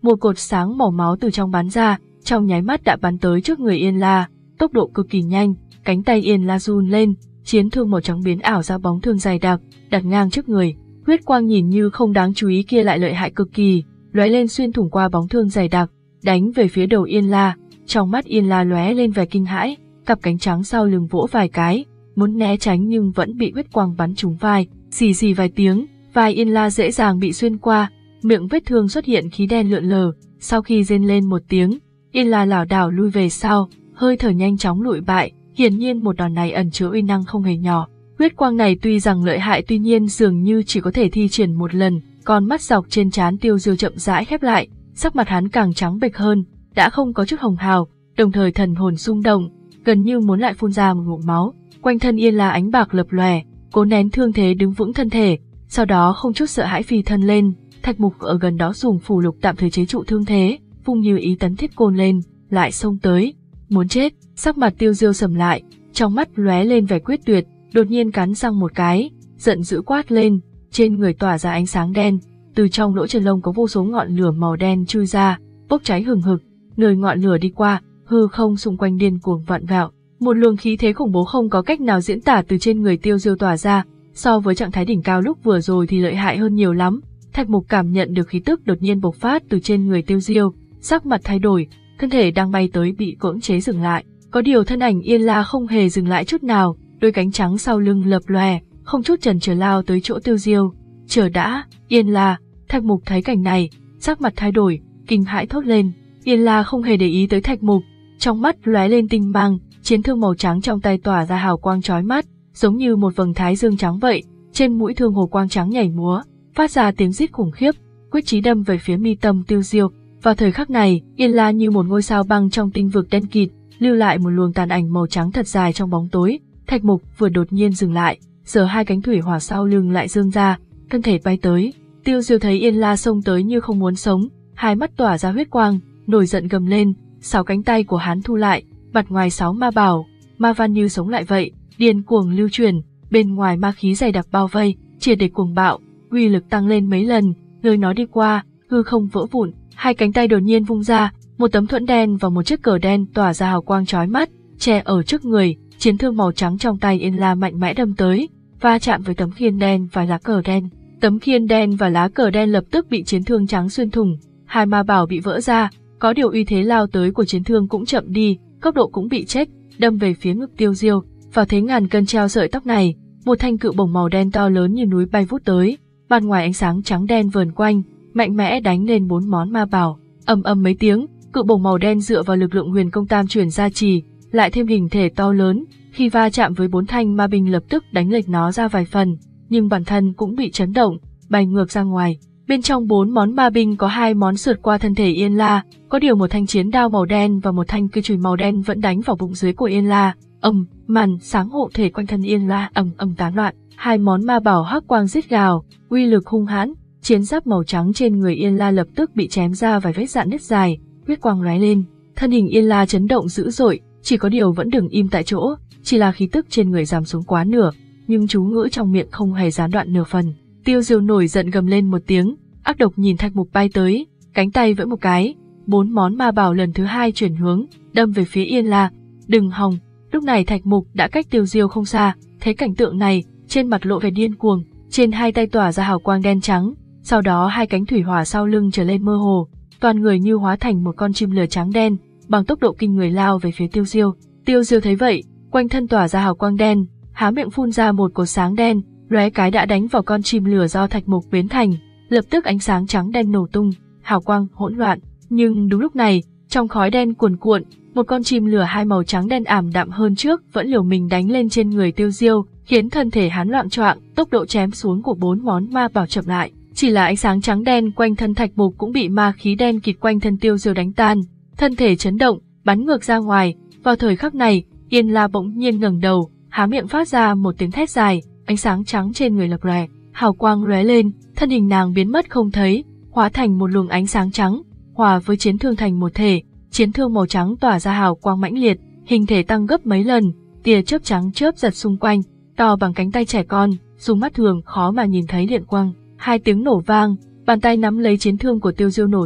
một cột sáng màu máu từ trong bắn ra, trong nháy mắt đã bắn tới trước người Yên La, tốc độ cực kỳ nhanh, cánh tay Yên La run lên, chiến thương màu trắng biến ảo ra bóng thương dày đặc, đặt ngang trước người. Huyết quang nhìn như không đáng chú ý kia lại lợi hại cực kỳ, lóe lên xuyên thủng qua bóng thương dày đặc, đánh về phía đầu Yên La. Trong mắt Yên La lóe lên vẻ kinh hãi, cặp cánh trắng sau lưng vỗ vài cái, muốn né tránh nhưng vẫn bị huyết quang bắn trúng vai, xì xì vài tiếng, vai Yên La dễ dàng bị xuyên qua, miệng vết thương xuất hiện khí đen lượn lờ. Sau khi rên lên một tiếng, Yên La lảo đảo lui về sau, hơi thở nhanh chóng lụi bại. Hiển nhiên một đòn này ẩn chứa uy năng không hề nhỏ. Huyết quang này tuy rằng lợi hại tuy nhiên dường như chỉ có thể thi triển một lần. Con mắt dọc trên trán Tiêu Diêu chậm rãi khép lại, sắc mặt hắn càng trắng bệch hơn, đã không có chút hồng hào, đồng thời thần hồn rung động, gần như muốn lại phun ra một ngụm máu. Quanh thân Yên La ánh bạc lập lòe, cố nén thương thế đứng vững thân thể, sau đó không chút sợ hãi phi thân lên. Thạch Mục ở gần đó dùng phù lục tạm thời chế trụ thương thế, vung như ý tấn thiết côn lên, lại xông tới, muốn chết. Sắc mặt Tiêu Diêu sầm lại, trong mắt lóe lên vẻ quyết tuyệt, đột nhiên cắn răng một cái, giận dữ quát lên, trên người tỏa ra ánh sáng đen, từ trong lỗ chân lông có vô số ngọn lửa màu đen chui ra, bốc cháy hừng hực, nơi ngọn lửa đi qua, hư không xung quanh điên cuồng vặn vẹo, một luồng khí thế khủng bố không có cách nào diễn tả từ trên người Tiêu Diêu tỏa ra, so với trạng thái đỉnh cao lúc vừa rồi thì lợi hại hơn nhiều lắm. Thạch Mục cảm nhận được khí tức đột nhiên bộc phát từ trên người Tiêu Diêu, sắc mặt thay đổi, thân thể đang bay tới bị cưỡng chế dừng lại. Có điều thân ảnh Yên La không hề dừng lại chút nào, đôi cánh trắng sau lưng lập lòe, không chút chần chừ lao tới chỗ Tiêu Diêu. Chờ đã, Yên La. Thạch Mục thấy cảnh này, sắc mặt thay đổi, kinh hãi thốt lên. Yên La không hề để ý tới Thạch Mục, trong mắt lóe lên tinh mang, chiến thương màu trắng trong tay tỏa ra hào quang chói mắt, giống như một vầng thái dương trắng vậy. Trên mũi thương hồ quang trắng nhảy múa, phát ra tiếng rít khủng khiếp, quyết chí đâm về phía mi tâm Tiêu Diêu. Vào thời khắc này, Yên La như một ngôi sao băng trong tinh vực đen kịt, lưu lại một luồng tàn ảnh màu trắng thật dài trong bóng tối. Thạch Mục vừa đột nhiên dừng lại, giờ hai cánh thủy hỏa sau lưng lại dương ra, thân thể bay tới. Tiêu Diêu thấy Yên La xông tới như không muốn sống, hai mắt tỏa ra huyết quang, nổi giận gầm lên, sáu cánh tay của hắn thu lại, mặt ngoài sáu ma bảo, ma văn như sống lại vậy, điên cuồng lưu chuyển, bên ngoài ma khí dày đặc bao vây, triệt để cuồng bạo, uy lực tăng lên mấy lần, nơi nó đi qua, hư không vỡ vụn, hai cánh tay đột nhiên vung ra, một tấm thuẫn đen và một chiếc cờ đen tỏa ra hào quang chói mắt, che ở trước người, chiến thương màu trắng trong tay Yên La mạnh mẽ đâm tới, va chạm với tấm khiên đen và lá cờ đen. Tấm khiên đen và lá cờ đen lập tức bị chiến thương trắng xuyên thủng, hai ma bảo bị vỡ ra, có điều uy thế lao tới của chiến thương cũng chậm đi, tốc độ cũng bị chếch, đâm về phía ngực Tiêu Diêu. Vào thế ngàn cân treo sợi tóc này, một thanh cự bổng màu đen to lớn như núi bay vút tới, ban ngoài ánh sáng trắng đen vờn quanh, mạnh mẽ đánh lên bốn món ma bảo. Ầm ầm mấy tiếng, cự bổng màu đen dựa vào lực lượng huyền công tam chuyển gia trì, lại thêm hình thể to lớn, khi va chạm với bốn thanh ma binh lập tức đánh lệch nó ra vài phần, nhưng bản thân cũng bị chấn động, bay ngược ra ngoài. Bên trong bốn món ma binh có hai món sượt qua thân thể Yên La, có điều một thanh chiến đao màu đen và một thanh cưa chùy màu đen vẫn đánh vào bụng dưới của Yên La. Ầm, màn sáng hộ thể quanh thân Yên La ầm ầm tán loạn, hai món ma bảo hắc quang rít gào, uy lực hung hãn, chiến giáp màu trắng trên người Yên La lập tức bị chém ra vài vết rạn nứt dài, huyết quang lóe lên, thân hình Yên La chấn động dữ dội, chỉ có điều vẫn đứng im tại chỗ, chỉ là khí tức trên người giảm xuống quá nửa, nhưng chú ngữ trong miệng không hề gián đoạn nửa phần. Tiêu Diêu nổi giận gầm lên một tiếng, ác độc nhìn Thạch Mục bay tới, cánh tay vẫy một cái, bốn món ma bảo lần thứ hai chuyển hướng, đâm về phía Yên La. Đừng hòng! Lúc này Thạch Mục đã cách Tiêu Diêu không xa, thấy cảnh tượng này, trên mặt lộ vẻ điên cuồng, trên hai tay tỏa ra hào quang đen trắng, sau đó hai cánh thủy hỏa sau lưng trở lên mơ hồ, toàn người như hóa thành một con chim lửa trắng đen, bằng tốc độ kinh người lao về phía Tiêu Diêu. Tiêu Diêu thấy vậy, quanh thân tỏa ra hào quang đen, há miệng phun ra một cột sáng đen, lóe cái đã đánh vào con chim lửa do Thạch Mục biến thành, lập tức ánh sáng trắng đen nổ tung, hào quang hỗn loạn. Nhưng đúng lúc này, trong khói đen cuồn cuộn, một con chim lửa hai màu trắng đen ảm đạm hơn trước vẫn liều mình đánh lên trên người Tiêu Diêu, khiến thân thể hắn loạng choạng, tốc độ chém xuống của bốn món ma bảo chậm lại. Chỉ là ánh sáng trắng đen quanh thân Thạch Mục cũng bị ma khí đen kịt quanh thân Tiêu Diêu đánh tan, thân thể chấn động, bắn ngược ra ngoài. Vào thời khắc này, Yên La bỗng nhiên ngẩng đầu, há miệng phát ra một tiếng thét dài, ánh sáng trắng trên người lập lòe, hào quang lóe lên, thân hình nàng biến mất không thấy, hóa thành một luồng ánh sáng trắng, hòa với chiến thương thành một thể. Chiến thương màu trắng tỏa ra hào quang mãnh liệt, hình thể tăng gấp mấy lần, tia chớp trắng chớp giật xung quanh, to bằng cánh tay trẻ con, dùng mắt thường khó mà nhìn thấy điện quang. Hai tiếng nổ vang, bàn tay nắm lấy chiến thương của Tiêu Diêu nổ tung,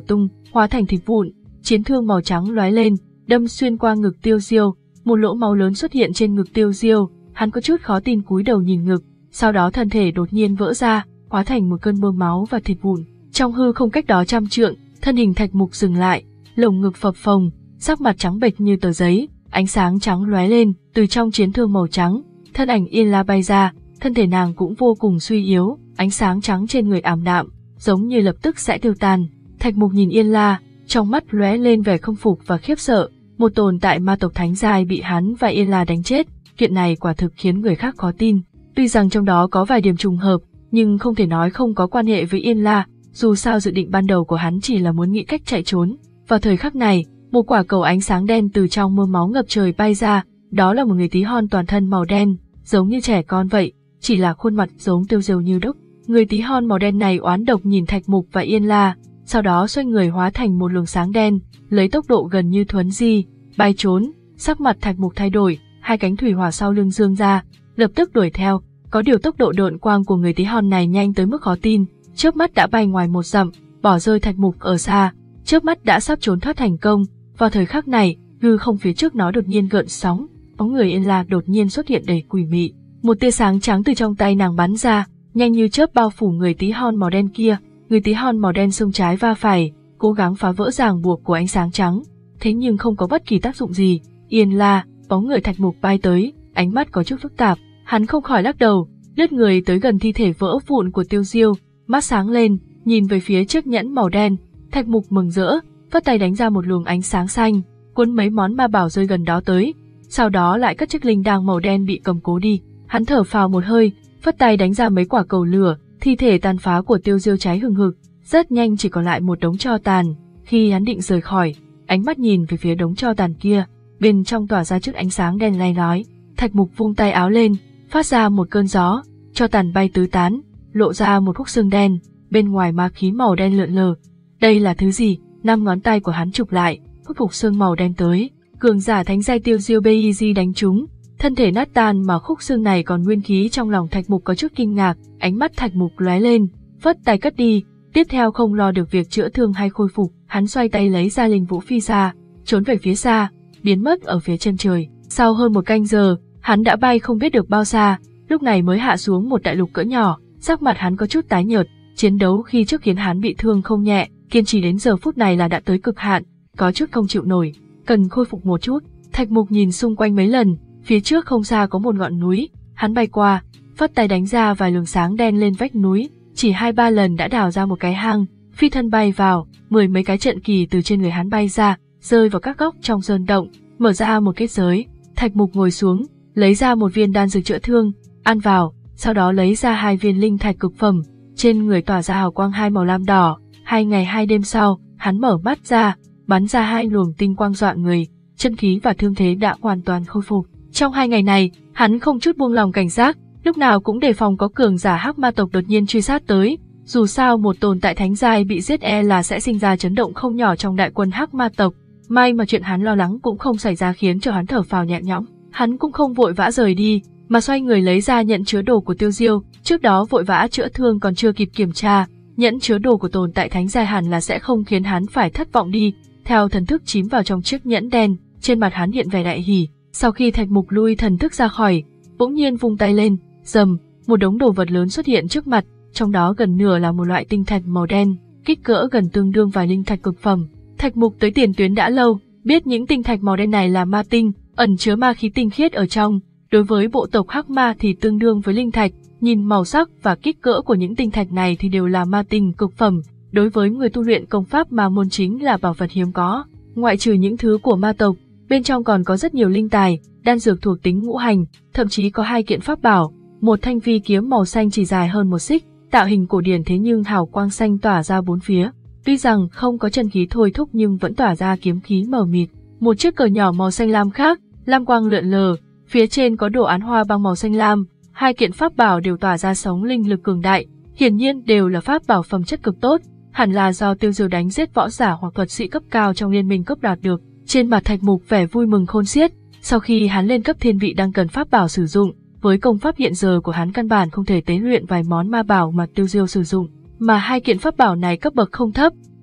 hóa thành thịt vụn. Chiến thương màu trắng lóe lên, đâm xuyên qua ngực Tiêu Diêu, một lỗ máu lớn xuất hiện trên ngực Tiêu Diêu, hắn có chút khó tin cúi đầu nhìn ngực, sau đó thân thể đột nhiên vỡ ra, hóa thành một cơn mưa máu và thịt vụn. Trong hư không cách đó trăm trượng, thân hình Thạch Mục dừng lại, lồng ngực phập phồng, sắc mặt trắng bệch như tờ giấy, ánh sáng trắng lóe lên, từ trong chiến thương màu trắng, thân ảnh Yên La bay ra, thân thể nàng cũng vô cùng suy yếu, ánh sáng trắng trên người ảm đạm, giống như lập tức sẽ tiêu tan. Thạch Mục nhìn Yên La, trong mắt lóe lên vẻ không phục và khiếp sợ, một tồn tại ma tộc thánh giai bị hắn và Yên La đánh chết, chuyện này quả thực khiến người khác khó tin. Tuy rằng trong đó có vài điểm trùng hợp, nhưng không thể nói không có quan hệ với Yên La, dù sao dự định ban đầu của hắn chỉ là muốn nghĩ cách chạy trốn. Vào thời khắc này, một quả cầu ánh sáng đen từ trong mưa máu ngập trời bay ra, đó là một người tí hon toàn thân màu đen, giống như trẻ con vậy, chỉ là khuôn mặt giống Tiêu Diêu như đúc. Người tí hon màu đen này oán độc nhìn Thạch Mục và Yên La, sau đó xoay người hóa thành một luồng sáng đen, lấy tốc độ gần như thuấn di, bay trốn. Sắc mặt Thạch Mục thay đổi, hai cánh thủy hỏa sau lưng dương ra, lập tức đuổi theo. Có điều tốc độ độn quang của người tí hon này nhanh tới mức khó tin, chớp mắt đã bay ngoài một dặm, bỏ rơi Thạch Mục ở xa, chớp mắt đã sắp trốn thoát thành công. Vào thời khắc này, hư không phía trước nó đột nhiên gợn sóng, bóng người Yên La đột nhiên xuất hiện đầy quỷ mị, một tia sáng trắng từ trong tay nàng bắn ra, nhanh như chớp bao phủ người tí hon màu đen kia. Người tí hon màu đen xông trái va phải, cố gắng phá vỡ ràng buộc của ánh sáng trắng, thế nhưng không có bất kỳ tác dụng gì. Yên La, bóng người Thạch Mục bay tới, ánh mắt có chút phức tạp, hắn không khỏi lắc đầu, lướt người tới gần thi thể vỡ vụn của Tiêu Diêu, mắt sáng lên, nhìn về phía chiếc nhẫn màu đen. Thạch Mục mừng rỡ, phất tay đánh ra một luồng ánh sáng xanh, cuốn mấy món ma bảo rơi gần đó tới, sau đó lại cất chiếc linh đăng màu đen bị cầm cố đi. Hắn thở phào một hơi, phất tay đánh ra mấy quả cầu lửa, thi thể tàn phá của Tiêu Diêu cháy hừng hực, rất nhanh chỉ còn lại một đống tro tàn. Khi hắn định rời khỏi, ánh mắt nhìn về phía đống tro tàn kia, bên trong tỏa ra chút ánh sáng đen lay lói. Thạch Mục vung tay áo lên, phát ra một cơn gió, tro tàn bay tứ tán, lộ ra một khúc xương đen, bên ngoài ma khí màu đen lượn lờ. Đây là thứ gì? Năm ngón tay của hắn chụp lại, hút khúc xương màu đen tới. Cường giả thánh giai Tiêu Diêu bị đánh trúng, thân thể nát tan mà khúc xương này còn nguyên khí. Trong lòng Thạch Mục có chút kinh ngạc, ánh mắt Thạch Mục lóe lên, phất tay cất đi. Tiếp theo không lo được việc chữa thương hay khôi phục, hắn xoay tay lấy ra linh vũ phi xa, trốn về phía xa, biến mất ở phía chân trời. Sau hơn một canh giờ, hắn đã bay không biết được bao xa, lúc này mới hạ xuống một đại lục cỡ nhỏ. Sắc mặt hắn có chút tái nhợt, chiến đấu khi trước khiến hắn bị thương không nhẹ, kiên trì đến giờ phút này là đã tới cực hạn, có chút không chịu nổi, cần khôi phục một chút. Thạch Mục nhìn xung quanh mấy lần, phía trước không xa có một ngọn núi, hắn bay qua, phất tay đánh ra vài luồng sáng đen lên vách núi, chỉ hai ba lần đã đào ra một cái hang, phi thân bay vào, mười mấy cái trận kỳ từ trên người hắn bay ra, rơi vào các góc trong sơn động, mở ra một kết giới. Thạch Mục ngồi xuống, lấy ra một viên đan dược chữa thương, ăn vào, sau đó lấy ra hai viên linh thạch cực phẩm, trên người tỏa ra hào quang hai màu lam đỏ. Hai ngày hai đêm sau, hắn mở mắt ra, bắn ra hai luồng tinh quang dọa người, chân khí và thương thế đã hoàn toàn khôi phục. Trong hai ngày này, hắn không chút buông lòng cảnh giác, lúc nào cũng đề phòng có cường giả hắc ma tộc đột nhiên truy sát tới. Dù sao một tồn tại thánh giai bị giết e là sẽ sinh ra chấn động không nhỏ trong đại quân hắc ma tộc. May mà chuyện hắn lo lắng cũng không xảy ra, khiến cho hắn thở phào nhẹ nhõm. Hắn cũng không vội vã rời đi, mà xoay người lấy ra nhận chứa đồ của Tiêu Diêu. Trước đó vội vã chữa thương còn chưa kịp kiểm tra, nhẫn chứa đồ của tồn tại thánh giai hẳn là sẽ không khiến hắn phải thất vọng đi. Theo thần thức chìm vào trong chiếc nhẫn đen, trên mặt hắn hiện vẻ đại hỉ. Sau khi Thạch Mục lui thần thức ra khỏi, bỗng nhiên vung tay lên, rầm, một đống đồ vật lớn xuất hiện trước mặt, trong đó gần nửa là một loại tinh thạch màu đen, kích cỡ gần tương đương vài linh thạch cực phẩm. Thạch Mục tới tiền tuyến đã lâu, biết những tinh thạch màu đen này là ma tinh, ẩn chứa ma khí tinh khiết ở trong. Đối với bộ tộc hắc ma thì tương đương với linh thạch, nhìn màu sắc và kích cỡ của những tinh thạch này thì đều là ma tinh cực phẩm. Đối với người tu luyện công pháp ma môn chính là bảo vật hiếm có. Ngoại trừ những thứ của ma tộc, bên trong còn có rất nhiều linh tài, đan dược thuộc tính ngũ hành, thậm chí có hai kiện pháp bảo, một thanh phi kiếm màu xanh chỉ dài hơn một xích, tạo hình cổ điển thế nhưng hào quang xanh tỏa ra bốn phía. Tuy rằng không có chân khí thôi thúc nhưng vẫn tỏa ra kiếm khí mờ mịt. Một chiếc cờ nhỏ màu xanh lam khác, lam quang lượn lờ, phía trên có đồ án hoa băng màu xanh lam. Hai kiện pháp bảo đều tỏa ra sóng linh lực cường đại, hiển nhiên đều là pháp bảo phẩm chất cực tốt, hẳn là do Tiêu Diêu đánh giết võ giả hoặc thuật sĩ cấp cao trong liên minh cấp đạt được. Trên mặt Thạch Mục vẻ vui mừng khôn xiết, sau khi hắn lên cấp thiên vị đang cần pháp bảo sử dụng, với công pháp hiện giờ của hắn căn bản không thể tế luyện vài món ma bảo mà Tiêu Diêu sử dụng, mà hai kiện pháp bảo này cấp bậc không thấp,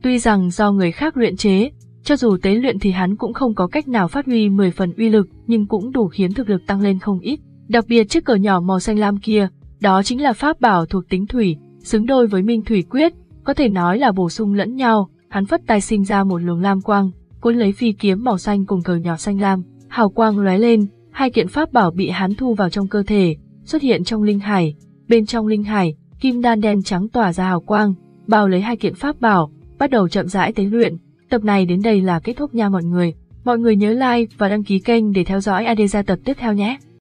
Tuy rằng do người khác luyện chế, cho dù tế luyện thì hắn cũng không có cách nào phát huy mười phần uy lực, nhưng cũng đủ khiến thực lực tăng lên không ít. Đặc biệt chiếc cờ nhỏ màu xanh lam kia, đó chính là pháp bảo thuộc tính thủy, xứng đôi với Minh Thủy Quyết, có thể nói là bổ sung lẫn nhau. Hắn phất tay sinh ra một luồng lam quang, cuốn lấy phi kiếm màu xanh cùng cờ nhỏ xanh lam, hào quang lóe lên, hai kiện pháp bảo bị hắn thu vào trong cơ thể, xuất hiện trong linh hải. Bên trong linh hải, kim đan đen trắng tỏa ra hào quang, bao lấy hai kiện pháp bảo, bắt đầu chậm rãi tế luyện. Tập này đến đây là kết thúc nha mọi người. Mọi người nhớ like và đăng ký kênh để theo dõi a đê gia tập tiếp theo nhé.